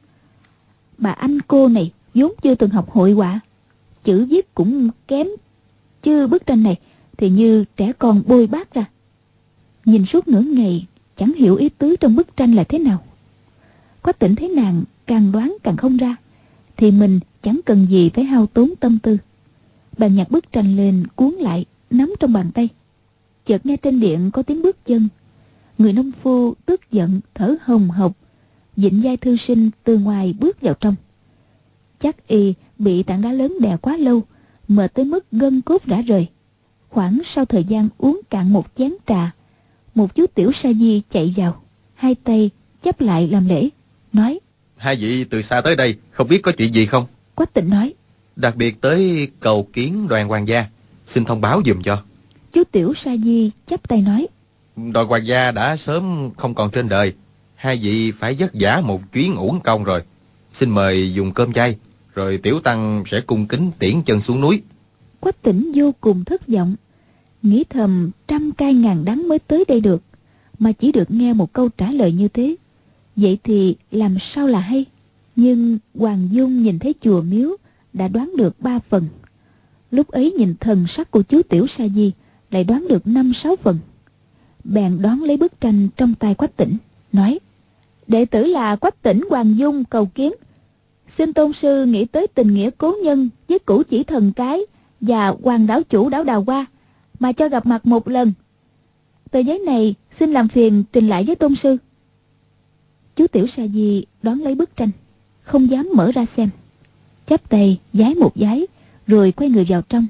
bà anh cô này vốn chưa từng học hội họa, chữ viết cũng kém, chứ bức tranh này thì như trẻ con bôi bát ra. Nhìn suốt nửa ngày chẳng hiểu ý tứ trong bức tranh là thế nào. Quách Tịnh thấy nàng càng đoán càng không ra, thì mình chẳng cần gì phải hao tốn tâm tư. Bèn nhặt bức tranh lên cuốn lại, nắm trong bàn tay. Chợt nghe trên điện có tiếng bước chân. Người nông phu tức giận thở hồng hộc, vịn vai thư sinh từ ngoài bước vào trong. Chắc y bị tảng đá lớn đè quá lâu, mệt tới mức gân cốt rã rời. Khoảng sau thời gian uống cạn một chén trà, một chú Tiểu Sa Di chạy vào, hai tay chắp lại làm lễ, nói: Hai vị từ xa tới đây, không biết có chuyện gì không? Quách Tịnh nói: Đặc biệt tới cầu kiến đoàn hoàng gia, xin thông báo giùm cho. Chú Tiểu Sa Di chắp tay nói: Đoàn hoàng gia đã sớm không còn trên đời, hai vị phải vất vả một chuyến uổng công rồi. Xin mời dùng cơm chay, rồi tiểu tăng sẽ cung kính tiễn chân xuống núi. Quách Tĩnh vô cùng thất vọng, nghĩ thầm trăm cay ngàn đắng mới tới đây được, mà chỉ được nghe một câu trả lời như thế. Vậy thì làm sao là hay? Nhưng Hoàng Dung nhìn thấy chùa miếu đã đoán được 3 phần. Lúc ấy nhìn thần sắc của chú Tiểu Sa Di lại đoán được 5-6 phần. Bèn đón lấy bức tranh trong tay Quách Tĩnh, nói: đệ tử là Quách Tĩnh Hoàng Dung cầu kiến. Xin tôn sư nghĩ tới tình nghĩa cố nhân với cửu chỉ thần cái và hoàng đảo chủ đảo Đào Hoa, mà cho gặp mặt một lần. Tờ giấy này xin làm phiền trình lại với tôn sư. Chú Tiểu Sa Di đón lấy bức tranh, không dám mở ra xem, chắp tay vái một vái, rồi quay người vào trong.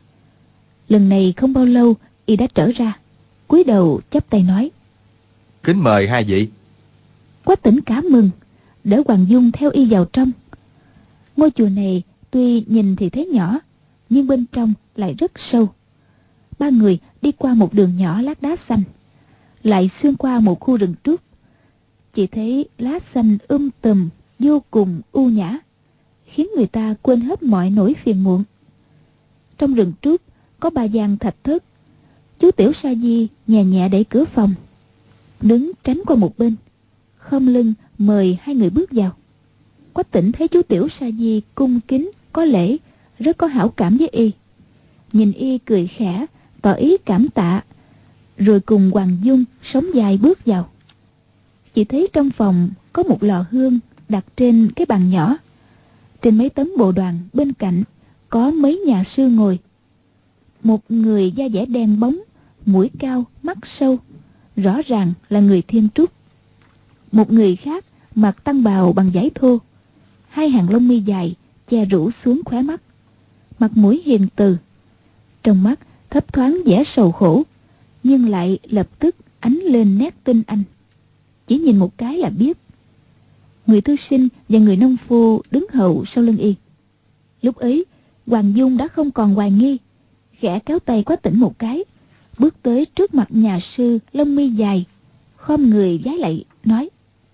Lần này không bao lâu y đã trở ra, cúi đầu chắp tay nói: Kính mời hai vị. Quách Tĩnh cả mừng, đỡ Hoàng Dung theo y vào trong. Ngôi chùa này tuy nhìn thì thấy nhỏ, nhưng bên trong lại rất sâu. Ba người đi qua một đường nhỏ lát đá xanh, lại xuyên qua một khu rừng trúc. Chỉ thấy lá xanh tùm, vô cùng u nhã, khiến người ta quên hết mọi nỗi phiền muộn. Trong rừng trúc có 3 gian thạch thất. Chú Tiểu Sa Di nhẹ nhẹ đẩy cửa phòng, đứng tránh qua một bên, khom lưng mời hai người bước vào. Quách Tĩnh thấy chú Tiểu Sa Di cung kính có lễ, rất có hảo cảm với y. Nhìn y cười khẽ, tỏ ý cảm tạ, rồi cùng Hoàng Dung sóng dài bước vào. Chỉ thấy trong phòng có một lò hương đặt trên cái bàn nhỏ. Trên mấy tấm bồ đoàn bên cạnh có mấy nhà sư ngồi. Một người da dẻ đen bóng, mũi cao, mắt sâu, rõ ràng là người Thiên Trúc. Một người khác mặc tăng bào bằng vải thô, 2 hàng lông mi dài che rủ xuống khóe mắt, mặt mũi hiền từ, trong mắt thấp thoáng vẻ sầu khổ, nhưng lại lập tức ánh lên nét tinh anh. Chỉ nhìn một cái là biết. Người thư sinh và người nông phu đứng hậu sau lưng y. Lúc ấy Hoàng Dung đã không còn hoài nghi, khẽ kéo tay Quách Tĩnh một cái, bước tới trước mặt nhà sư lông mi dài, khom người vái lạy nói: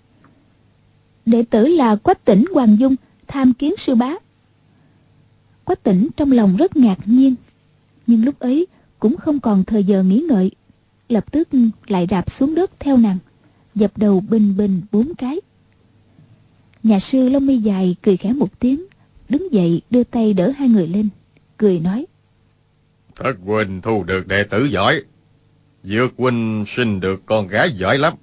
đệ tử là Quách Tỉnh Hoàng Dung, tham kiến sư bá. Quách Tỉnh trong lòng rất ngạc nhiên, nhưng lúc ấy cũng không còn thời giờ nghĩ ngợi, lập tức lại rạp xuống đất theo nàng, dập đầu bình bình 4 cái. Nhà sư lông mi dài cười khẽ một tiếng, đứng dậy đưa tay đỡ hai người lên, cười nói: Thất huynh thu được đệ tử giỏi, Dược huynh sinh được con gái giỏi lắm.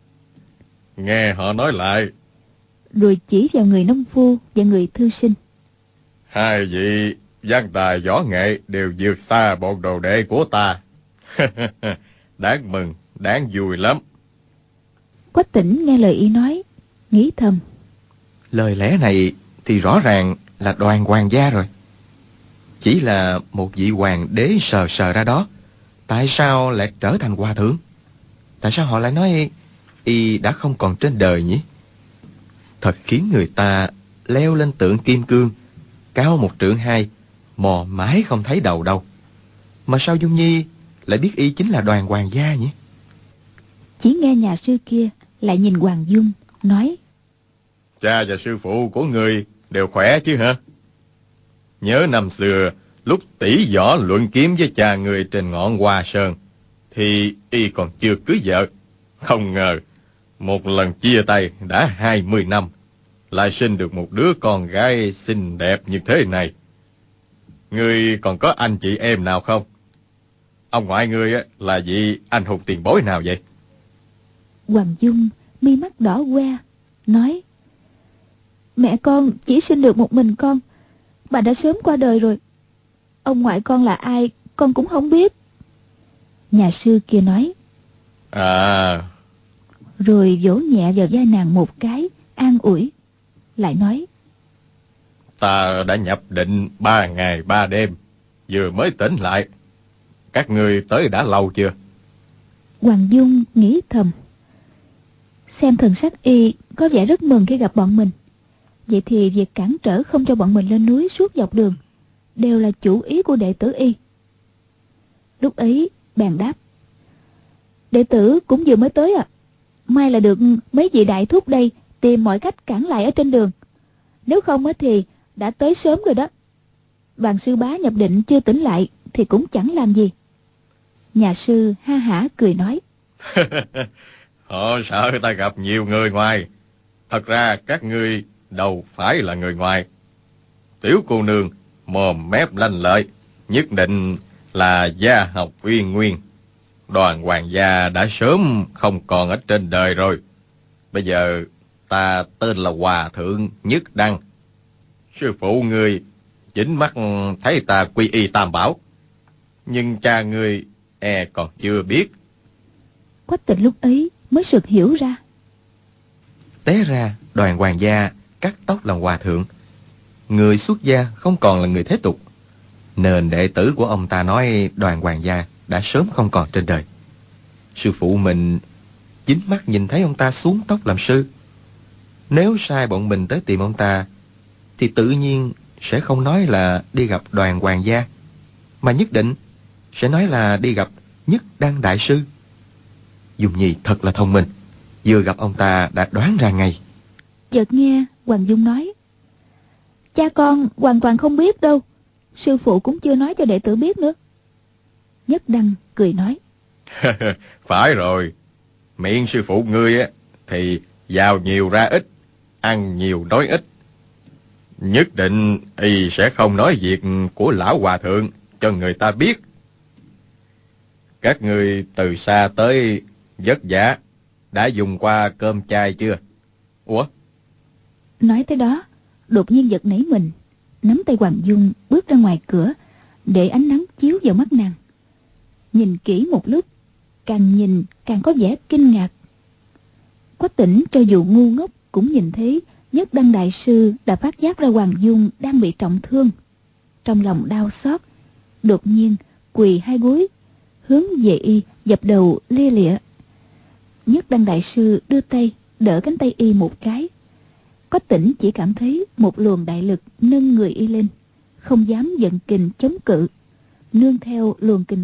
Nghe họ nói lại. Rồi chỉ vào người nông phu và người thư sinh: hai vị văn tài võ nghệ đều vượt xa bọn đồ đệ của ta. Đáng mừng, đáng vui lắm. Quách Tỉnh nghe lời y nói, nghĩ thầm: lời lẽ này thì rõ ràng là Đoàn hoàng gia rồi. Chỉ là một vị hoàng đế sờ sờ ra đó, tại sao lại trở thành hòa thượng? Tại sao họ lại nói y đã không còn trên đời nhỉ? Thật khiến người ta leo lên tượng kim cương cao 1 trượng 2, mò mãi không thấy đầu đâu. Mà sao Dung Nhi lại biết y chính là Đoàn hoàng gia nhỉ? Chỉ nghe nhà sư kia lại nhìn Hoàng Dung nói: cha và sư phụ của người đều khỏe chứ hả? Nhớ năm xưa lúc tỷ võ luận kiếm với cha người trên ngọn Hoa Sơn thì y còn chưa cưới vợ. Không ngờ một lần chia tay đã 20 năm, lại sinh được một đứa con gái xinh đẹp như thế này. Ngươi còn có anh chị em nào không? Ông ngoại ngươi là vị anh hùng tiền bối nào vậy? Hoàng Dung mi mắt đỏ que nói: mẹ con chỉ sinh được một mình con, bà đã sớm qua đời rồi. Ông ngoại con là ai con cũng không biết. Nhà sư kia nói: rồi vỗ nhẹ vào vai nàng một cái, an ủi, lại nói: ta đã nhập định 3 ngày 3 đêm, vừa mới tỉnh lại. Các ngươi tới đã lâu chưa? Hoàng Dung nghĩ thầm: xem thần sắc y có vẻ rất mừng khi gặp bọn mình. Vậy thì việc cản trở không cho bọn mình lên núi suốt dọc đường đều là chủ ý của đệ tử y. Lúc ấy bèn đáp: đệ tử cũng vừa mới tới May là được mấy vị đại thúc đây tìm mọi cách cản lại ở trên đường. Nếu không thì đã tới sớm rồi đó. Đoàn sư bá nhập định chưa tỉnh lại thì cũng chẳng làm gì. Nhà sư ha hả cười nói: họ sợ ta gặp nhiều người ngoài. Thật ra các ngươi đâu phải là người ngoài. Tiểu cô nương mồm mép lanh lợi, nhất định là gia học uyên nguyên. Đoàn hoàng gia đã sớm không còn ở trên đời rồi. Bây giờ ta tên là Hòa Thượng Nhất Đăng. Sư phụ ngươi chính mắt thấy ta quy y Tam Bảo, nhưng cha ngươi còn chưa biết. Quách Tịnh lúc ấy mới sực hiểu ra. Té ra Đoàn hoàng gia cắt tóc làm hòa thượng. Người xuất gia không còn là người thế tục, nên đệ tử của ông ta nói Đoàn hoàng gia đã sớm không còn trên đời. Sư phụ mình chính mắt nhìn thấy ông ta xuống tóc làm sư. Nếu sai bọn mình tới tìm ông ta thì tự nhiên sẽ không nói là đi gặp Đoàn hoàng gia, mà nhất định sẽ nói là đi gặp Nhất Đăng đại sư. Dung Nhi thật là thông minh, vừa gặp ông ta đã đoán ra ngay. Chợt nghe Hoàng Dung nói: cha con hoàn toàn không biết đâu, sư phụ cũng chưa nói cho đệ tử biết nữa. Nhất Đăng cười nói: phải rồi, miệng sư phụ ngươi thì vào nhiều ra ít, ăn nhiều nói ít. Nhất định y sẽ không nói việc của lão hòa thượng cho người ta biết. Các ngươi từ xa tới vất vả, đã dùng qua cơm chay chưa? Ủa? Nói tới đó, đột nhiên giật nảy mình, nắm tay Hoàng Dung bước ra ngoài cửa, để ánh nắng chiếu vào mắt nàng. Nhìn kỹ một lúc, càng nhìn càng có vẻ kinh ngạc. Quách Tĩnh cho dù ngu ngốc cũng nhìn thấy Nhất Đăng đại sư đã phát giác ra Hoàng Dung đang bị trọng thương. Trong lòng đau xót, đột nhiên quỳ hai gối, hướng về y dập đầu lia lịa. Nhất Đăng đại sư đưa tay đỡ cánh tay y một cái. Quách Tĩnh chỉ cảm thấy một luồng đại lực nâng người y lên, không dám giận kình chống cự, nương theo luồng kình lực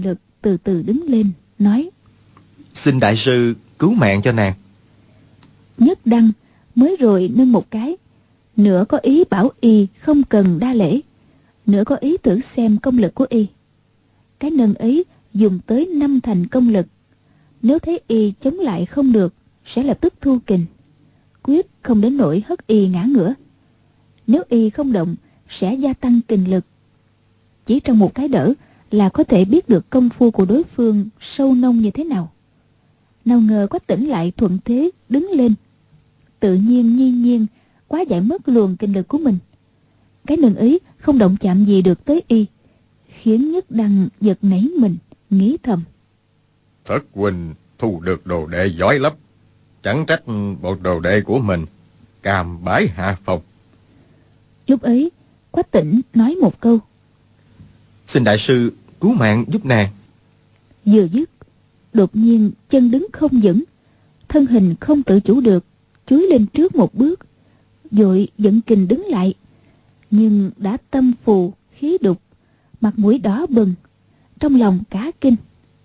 từ từ đứng lên, nói: Xin đại sư cứu mạng cho nàng. Nhất Đăng mới rồi nâng một cái, nửa có ý bảo y không cần đa lễ, nửa có ý thử xem công lực của y. Cái nâng ấy dùng tới 5 thành công lực, nếu thấy y chống lại không được sẽ lập tức thu kình, quyết không đến nỗi hất y ngã ngửa. Nếu y không động sẽ gia tăng kình lực. Chỉ trong một cái đỡ là có thể biết được công phu của đối phương sâu nông như thế nào. Nào ngờ Quách Tĩnh lại thuận thế đứng lên, tự nhiên nhiên nhiên quá giải mất luồng kinh lực của mình. Cái nâng ấy không động chạm gì được tới y, khiến Nhất Đăng giật nảy mình, nghĩ thầm: Thất huynh thu được đồ đệ giỏi lắm, chẳng trách một đồ đệ của mình càm bái hạ phong. Lúc ấy Quách Tĩnh nói một câu: Xin đại sư cứu mạng giúp nàng. Vừa dứt, đột nhiên chân đứng không vững, thân hình không tự chủ được chúi lên trước một bước, vội dẫn kình đứng lại, nhưng đã tâm phù khí đục, mặt mũi đỏ bừng, trong lòng cả kinh.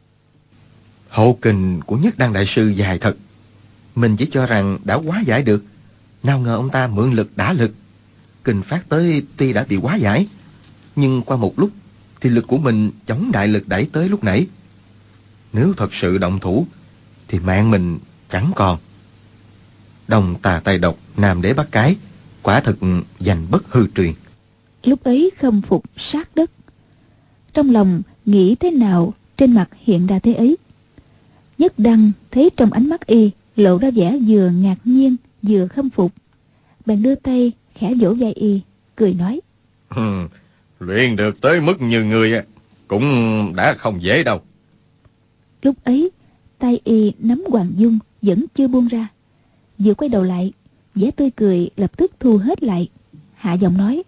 Hậu kình của Nhất Đăng đại sư dài thật, mình chỉ cho rằng đã hóa giải được, nào ngờ ông ta mượn lực đả lực. Kình phát tới tuy đã bị hóa giải, nhưng qua một lúc thì lực của mình chống đại lực đẩy tới lúc nãy. Nếu thật sự động thủ thì mạng mình chẳng còn. Đồng tà tay độc, nam đế bắt cái, quả thực giành bất hư truyền. Lúc ấy khâm phục sát đất, trong lòng nghĩ thế nào trên mặt hiện ra thế ấy. Nhất Đăng thấy trong ánh mắt y lộ ra vẻ vừa ngạc nhiên vừa khâm phục, bèn đưa tay khẽ vỗ vai y, cười nói: Luyện được tới mức như người cũng đã không dễ đâu. Lúc ấy tay y nắm Hoàng Dung vẫn chưa buông ra, vừa quay đầu lại, vẻ tươi cười lập tức thu hết lại, hạ giọng nói: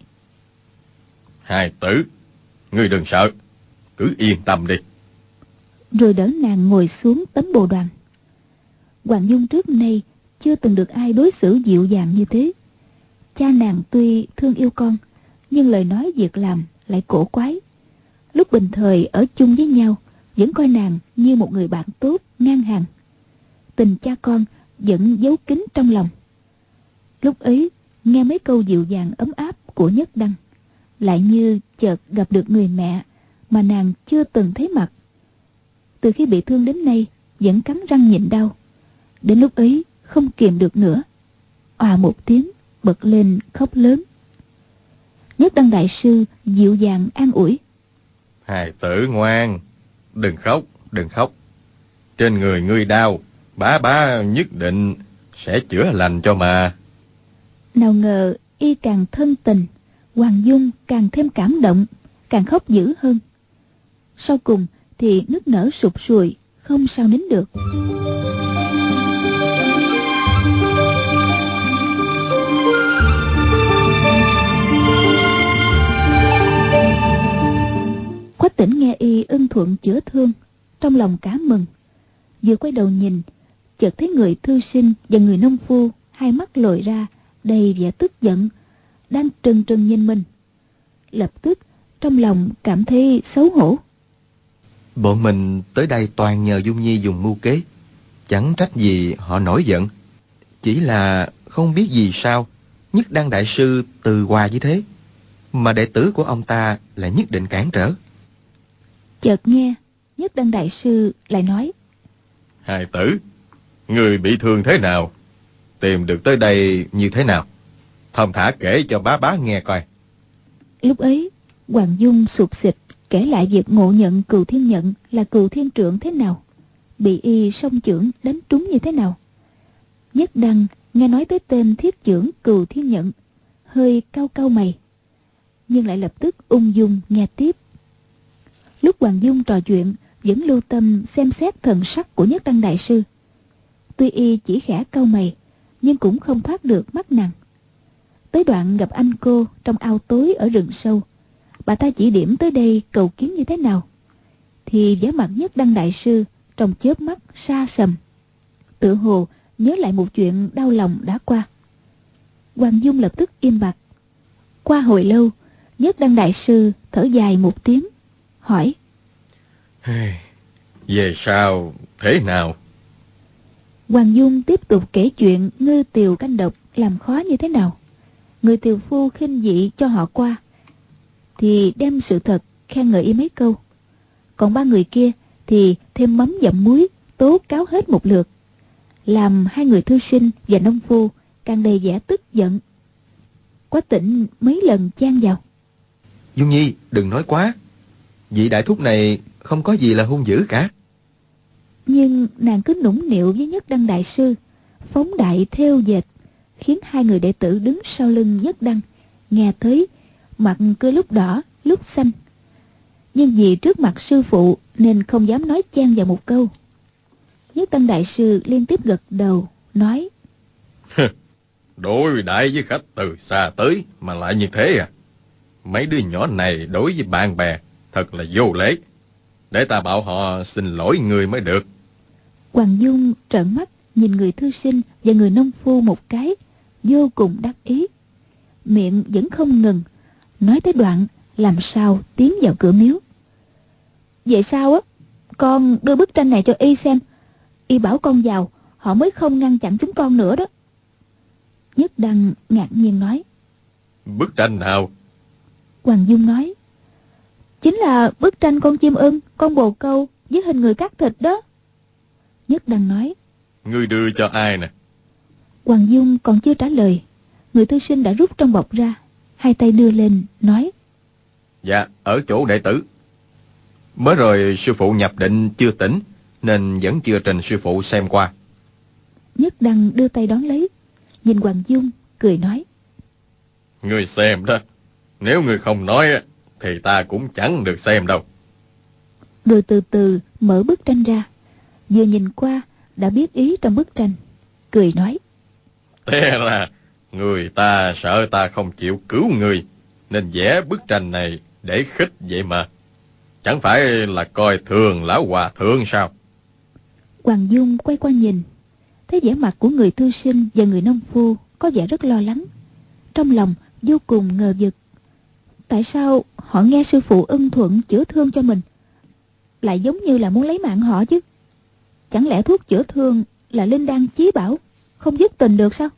Hài tử, ngươi đừng sợ, cứ yên tâm đi. Rồi đỡ nàng ngồi xuống tấm bồ đoàn. Hoàng Dung trước nay chưa từng được ai đối xử dịu dàng như thế. Cha nàng tuy thương yêu con, nhưng lời nói việc làm lại cổ quái. Lúc bình thời ở chung với nhau vẫn coi nàng như một người bạn tốt ngang hàng. Tình cha con vẫn giấu kín trong lòng. Lúc ấy nghe mấy câu dịu dàng ấm áp của Nhất Đăng, lại như chợt gặp được người mẹ mà nàng chưa từng thấy mặt. Từ khi bị thương đến nay vẫn cắn răng nhịn đau. Đến lúc ấy không kìm được nữa, òa một tiếng bật lên khóc lớn. Nhất Đăng đại sư dịu dàng an ủi: Hài tử ngoan, đừng khóc, đừng khóc. Trên người ngươi đau, bá nhất định sẽ chữa lành cho mà. Nào ngờ y càng thân tình, Hoàng Dung càng thêm cảm động, càng khóc dữ hơn. Sau cùng thì nức nở sụt sùi, không sao nín được. Quách Tĩnh nghe y ưng thuận chữa thương, trong lòng cả mừng. Vừa quay đầu nhìn, chợt thấy người thư sinh và người nông phu hai mắt lồi ra đầy vẻ tức giận, đang trừng trừng nhìn mình. Lập tức trong lòng cảm thấy xấu hổ. Bọn mình tới đây toàn nhờ Dung Nhi dùng mưu kế, chẳng trách gì họ nổi giận. Chỉ là không biết vì sao Nhất Đăng đại sư từ hòa như thế, mà đệ tử của ông ta lại nhất định cản trở. Chợt nghe Nhất Đăng đại sư lại nói: Hài tử, người bị thương thế nào? Tìm được tới đây như thế nào? Thông thả kể cho bá nghe coi. Lúc ấy Hoàng Dung sụt sịt kể lại việc ngộ nhận Cừu Thiên Nhận là Cừu Thiên Trượng thế nào, bị y song chưởng đánh trúng như thế nào. Nhất Đăng nghe nói tới tên thiết chưởng Cừu Thiên Nhận, hơi cau cau mày, nhưng lại lập tức ung dung nghe tiếp. Lúc Hoàng Dung trò chuyện vẫn lưu tâm xem xét thần sắc của Nhất Đăng đại sư. Tuy y chỉ khẽ cau mày, nhưng cũng không thoát được mắt nàng. Tới đoạn gặp anh cô trong ao tối ở rừng sâu, bà ta chỉ điểm tới đây cầu kiến như thế nào, thì vẻ mặt Nhất Đăng đại sư trong chớp mắt sa sầm, tự hồ nhớ lại một chuyện đau lòng đã qua. Hoàng Dung lập tức im bặt. Qua hồi lâu, Nhất Đăng đại sư thở dài một tiếng, hỏi: Về sau thế nào? Hoàng Dung tiếp tục kể chuyện ngư tiều canh độc làm khó như thế nào. Người tiều phu khinh dị cho họ qua, thì đem sự thật khen ngợi y mấy câu. Còn ba người kia thì thêm mắm dặm muối, tố cáo hết một lượt, làm hai người thư sinh và nông phu càng đầy vẻ tức giận. Quách Tĩnh mấy lần chen vào. Dung Nhi, đừng nói quá. Vị đại thúc này không có gì là hung dữ cả. Nhưng nàng cứ nũng nịu với Nhất Đăng đại sư, phóng đại thêu dệt, khiến hai người đệ tử đứng sau lưng Nhất Đăng nghe thấy mặt cứ lúc đỏ lúc xanh. Nhưng vì trước mặt sư phụ nên không dám nói chen vào một câu. Nhất Đăng đại sư liên tiếp gật đầu nói: Đối đãi với khách từ xa tới mà lại như thế à? Mấy đứa nhỏ này đối với bạn bè thật là vô lễ. Để ta bảo họ xin lỗi người mới được. Hoàng Dung trợn mắt nhìn người thư sinh và người nông phu một cái, vô cùng đắc ý. Miệng vẫn không ngừng, nói tới đoạn làm sao tiến vào cửa miếu. Vậy sao á, con đưa bức tranh này cho y xem. Y bảo con vào, họ mới không ngăn chặn chúng con nữa đó. Nhất Đăng ngạc nhiên nói: Bức tranh nào? Hoàng Dung nói: Chính là bức tranh con chim ưng, con bồ câu với hình người cắt thịt đó. Nhất Đăng nói: Ngươi đưa cho ai nè? Hoàng Dung còn chưa trả lời, người thư sinh đã rút trong bọc ra, hai tay đưa lên nói: Dạ, ở chỗ đệ tử. Mới rồi sư phụ nhập định chưa tỉnh, nên vẫn chưa trình sư phụ xem qua. Nhất Đăng đưa tay đón lấy, nhìn Hoàng Dung cười nói: Ngươi xem đó, nếu ngươi không nói thì ta cũng chẳng được xem đâu. Rồi từ từ mở bức tranh ra, vừa nhìn qua đã biết ý trong bức tranh, cười nói: Thế ra người ta sợ ta không chịu cứu người, nên vẽ bức tranh này để khích vậy mà. Chẳng phải là coi thường lão hòa thượng sao? Hoàng Dung quay qua nhìn, thấy vẻ mặt của người thư sinh và người nông phu có vẻ rất lo lắng, trong lòng vô cùng ngờ vực. Tại sao họ nghe sư phụ ưng thuận chữa thương cho mình, lại giống như là muốn lấy mạng họ chứ? Chẳng lẽ thuốc chữa thương là linh đan chí bảo, không dứt tình được sao?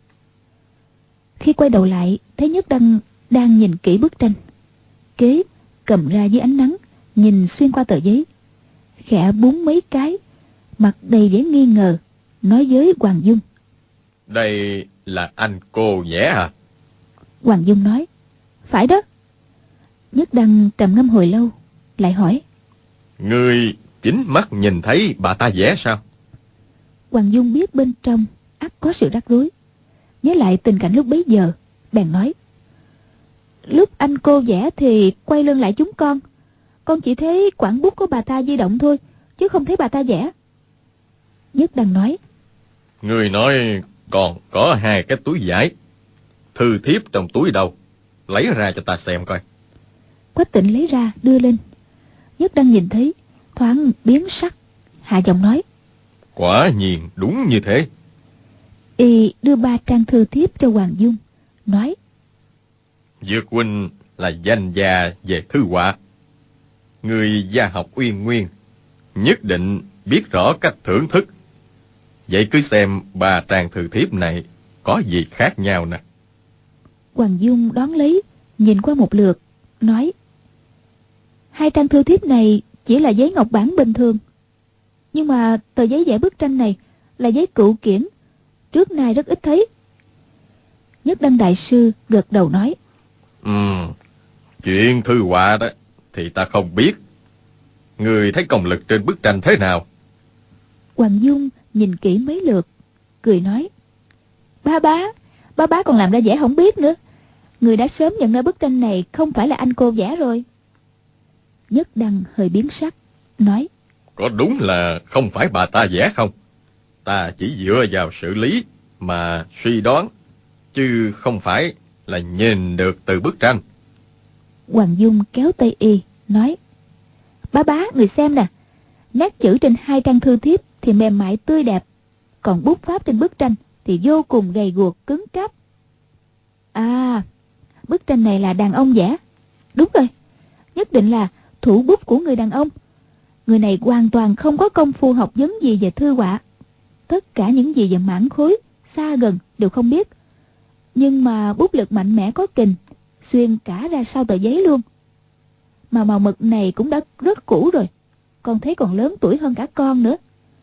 Khi quay đầu lại, thấy Nhất Đăng đang nhìn kỹ bức tranh, kế cầm ra dưới ánh nắng, nhìn xuyên qua tờ giấy, khẽ búng mấy cái, mặt đầy vẻ nghi ngờ, nói với Hoàng Dung: Đây là anh cô vẽ à? Hoàng Dung nói: Phải đó. Nhất Đăng trầm ngâm hồi lâu, lại hỏi: Ngươi chính mắt nhìn thấy bà ta vẽ sao? Hoàng Dung biết bên trong ắt có sự rắc rối, nhớ lại tình cảnh lúc bấy giờ, bèn nói: Lúc anh cô vẽ thì quay lưng lại chúng con chỉ thấy quản bút của bà ta di động thôi, chứ không thấy bà ta vẽ. Nhất Đăng nói: Ngươi nói còn có 2 cái túi vải, thư thiếp trong túi đâu? Lấy ra cho ta xem coi. Quách Tĩnh lấy ra đưa lên. Nhất Đăng nhìn thấy, thoáng biến sắc, hạ giọng nói: Quả nhiên đúng như thế. Y đưa 3 trang thư thiếp cho Hoàng Dung, nói: Dược huynh là danh gia về thư họa, người gia học uyên nguyên, nhất định biết rõ cách thưởng thức. Vậy cứ xem 3 trang thư thiếp này có gì khác nhau nè. Hoàng Dung đón lấy, nhìn qua một lượt, nói: 2 trang thư thiếp này chỉ là giấy ngọc bản bình thường, nhưng mà tờ giấy vẽ bức tranh này là giấy cựu kiển, trước nay rất ít thấy. Nhất Đăng đại sư gật đầu nói: Chuyện thư họa đó thì ta không biết. Người thấy công lực trên bức tranh thế nào? Hoàng Dung nhìn kỹ mấy lượt, cười nói: Ba bá còn làm ra vẻ không biết nữa. Người đã sớm nhận ra bức tranh này không phải là anh cô vẽ rồi. Nhất Đăng hơi biến sắc, nói: Có đúng là không phải bà ta vẽ không? Ta chỉ dựa vào sự lý mà suy đoán, chứ không phải là nhìn được từ bức tranh. Hoàng Dung kéo tay y, nói: Bá người xem nè, nét chữ trên 2 trang thư thiếp thì mềm mại tươi đẹp, còn bút pháp trên bức tranh thì vô cùng gầy guộc cứng cáp. À, bức tranh này là đàn ông vẽ. Đúng rồi, nhất định là thủ bút của người đàn ông. Người này hoàn toàn không có công phu học vấn gì về thư họa. Tất cả những gì về mãn khối, xa gần đều không biết. Nhưng mà bút lực mạnh mẽ có kình, xuyên cả ra sau tờ giấy luôn. Mà màu mực này cũng đã rất cũ rồi, con thấy còn lớn tuổi hơn cả con nữa.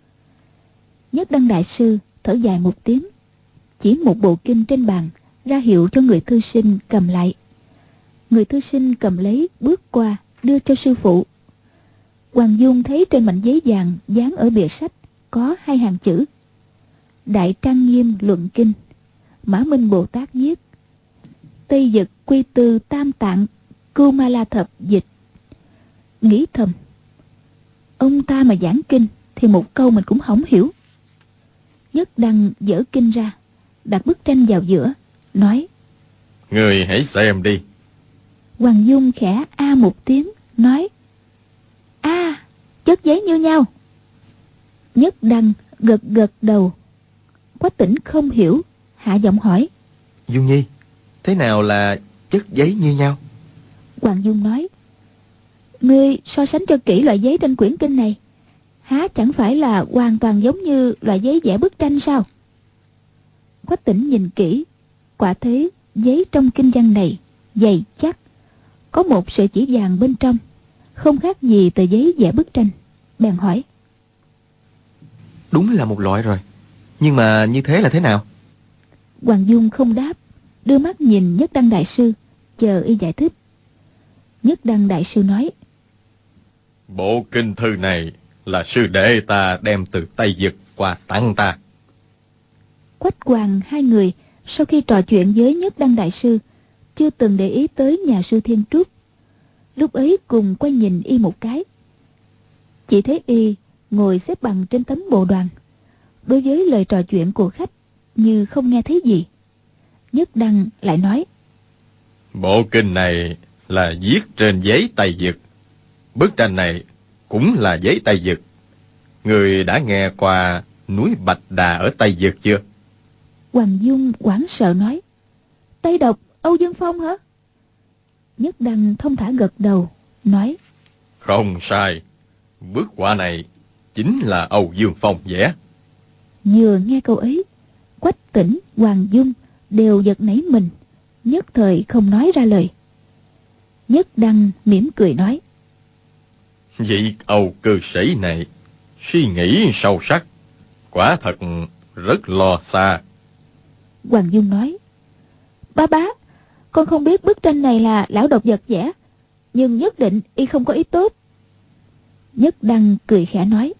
Nhất Đăng đại sư thở dài một tiếng, chỉ một bộ kinh trên bàn, ra hiệu cho người thư sinh cầm lại. Người thư sinh cầm lấy, bước qua, đưa cho sư phụ. Hoàng Dung thấy trên mảnh giấy vàng dán ở bìa sách có 2 hàng chữ: Đại Trang Nghiêm Luận Kinh. Mã Minh Bồ Tát viết: Tây Dực Quy Tư Tam Tạng Cưu Ma La Thập Dịch. Nghĩ thầm, ông ta mà giảng kinh thì một câu mình cũng không hiểu. Nhất Đăng dở kinh ra, đặt bức tranh vào giữa, nói: Người hãy xem đi. Hoàng Dung khẽ a một tiếng, nói: A, chất giấy như nhau. Nhất Đăng gật gật đầu. Quách Tĩnh không hiểu, hạ giọng hỏi: Dung Nhi, thế nào là chất giấy như nhau? Hoàng Dung nói: Ngươi so sánh cho kỹ loại giấy trên quyển kinh này, há chẳng phải là hoàn toàn giống như loại giấy vẽ bức tranh sao? Quách Tĩnh nhìn kỹ, quả thấy giấy trong kinh văn này dày chắc, có một sợi chỉ vàng bên trong, không khác gì tờ giấy vẽ bức tranh. Bèn hỏi: Đúng là một loại rồi, nhưng mà như thế là thế nào? Hoàng Dung không đáp, đưa mắt nhìn Nhất Đăng đại sư, chờ y giải thích. Nhất Đăng đại sư nói: Bộ kinh thư này là sư đệ ta đem từ Tây Dực qua tặng ta. Quách Hoàng hai người sau khi trò chuyện với Nhất Đăng đại sư, chưa từng để ý tới nhà sư Thiên Trúc. Lúc ấy cùng quay nhìn y một cái, chỉ thấy y ngồi xếp bằng trên tấm bộ đoàn, đối với lời trò chuyện của khách như không nghe thấy gì. Nhất Đăng lại nói: Bộ kinh này là viết trên giấy Tây Dực. Bức tranh này cũng là giấy Tây Dực. Người đã nghe qua núi Bạch Đà ở Tây Dực chưa? Hoàng Dung hoảng sợ nói: Tây độc Âu Dương Phong hả? Nhất Đăng thông thả gật đầu, nói: Không sai, bức họa này chính là Âu Dương Phong vẽ. Vừa nghe câu ấy, Quách Tĩnh, Hoàng Dung đều giật nảy mình, nhất thời không nói ra lời. Nhất Đăng mỉm cười nói: Vị Âu cư sĩ này suy nghĩ sâu sắc, quả thật rất lo xa. Hoàng Dung nói: Bá, con không biết bức tranh này là lão độc vật vẽ, nhưng nhất định y không có ý tốt. Nhất Đăng cười khẽ nói: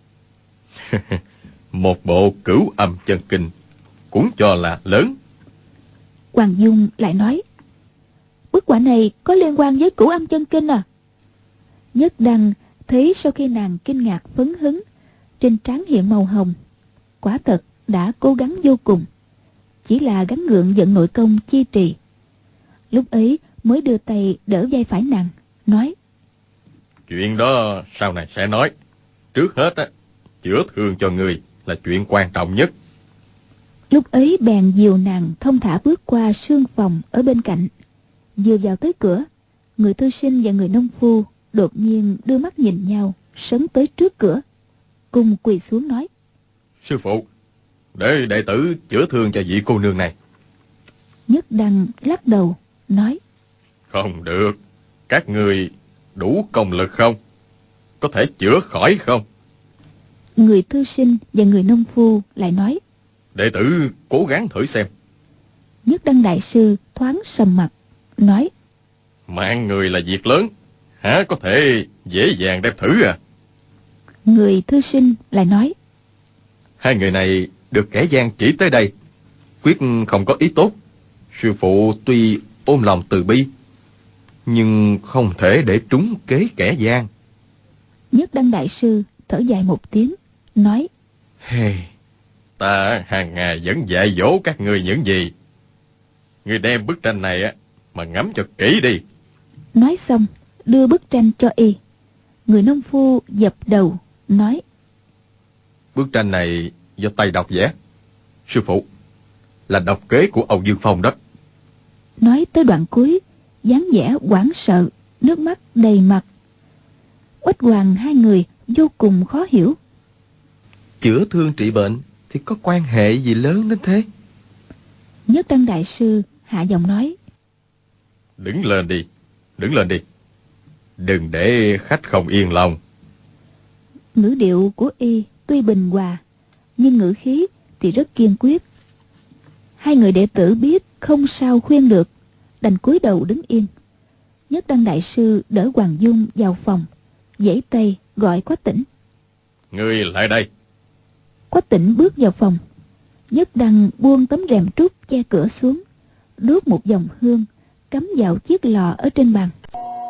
Một bộ Cửu Âm Chân Kinh cũng cho là lớn. Hoàng Dung lại nói: Bức họa này có liên quan với Cửu Âm Chân Kinh à? Nhất Đăng thấy sau khi nàng kinh ngạc phấn hứng, trên trán hiện màu hồng, quả thật đã cố gắng vô cùng, chỉ là gắng gượng giận nội công chi trì. Lúc ấy mới đưa tay đỡ vai phải nàng, nói: Chuyện đó sau này sẽ nói. Trước hết chữa thương cho người là chuyện quan trọng nhất. Lúc ấy bèn dìu nàng thông thả bước qua sương phòng ở bên cạnh. Vừa vào tới cửa, người thư sinh và người nông phu đột nhiên đưa mắt nhìn nhau, sấn tới trước cửa, cùng quỳ xuống nói: Sư phụ, để đệ tử chữa thương cho vị cô nương này. Nhất Đăng lắc đầu, nói: Không được, các người đủ công lực không? Có thể chữa khỏi không? Người thư sinh và người nông phu lại nói: Đệ tử cố gắng thử xem. Nhất Đăng đại sư thoáng sầm mặt, nói: Mạng người là việc lớn, há có thể dễ dàng đem thử à? Người thư sinh lại nói: Hai người này được kẻ gian chỉ tới đây, quyết không có ý tốt. Sư phụ tuy ôm lòng từ bi, nhưng không thể để trúng kế kẻ gian. Nhất Đăng đại sư thở dài một tiếng, nói: Hey, ta hàng ngày vẫn dạy dỗ các ngươi những gì. Ngươi đem bức tranh này mà ngắm cho kỹ đi. Nói xong đưa bức tranh cho y. Người nông phu dập đầu, nói: Bức tranh này do tay độc vẽ. Sư phụ, là độc kế của Âu Dương Phong đó. Nói tới đoạn cuối, dáng vẻ hoảng sợ, nước mắt đầy mặt. Quách Hoàng hai người vô cùng khó hiểu. Chữa thương trị bệnh thì có quan hệ gì lớn đến thế? Nhất Đăng đại sư hạ giọng nói: Đứng lên đi, đứng lên đi. Đừng để khách không yên lòng. Ngữ điệu của y tuy bình hòa, nhưng ngữ khí thì rất kiên quyết. Hai người đệ tử biết không sao khuyên được, đành cúi đầu đứng yên. Nhất Đăng đại sư đỡ Hoàng Dung vào phòng, giãy tay gọi Quách Tĩnh. Ngươi lại đây. Quách Tĩnh bước vào phòng. Nhất Đăng buông tấm rèm trúc che cửa xuống, đốt một vòng hương, cắm vào chiếc lò ở trên bàn.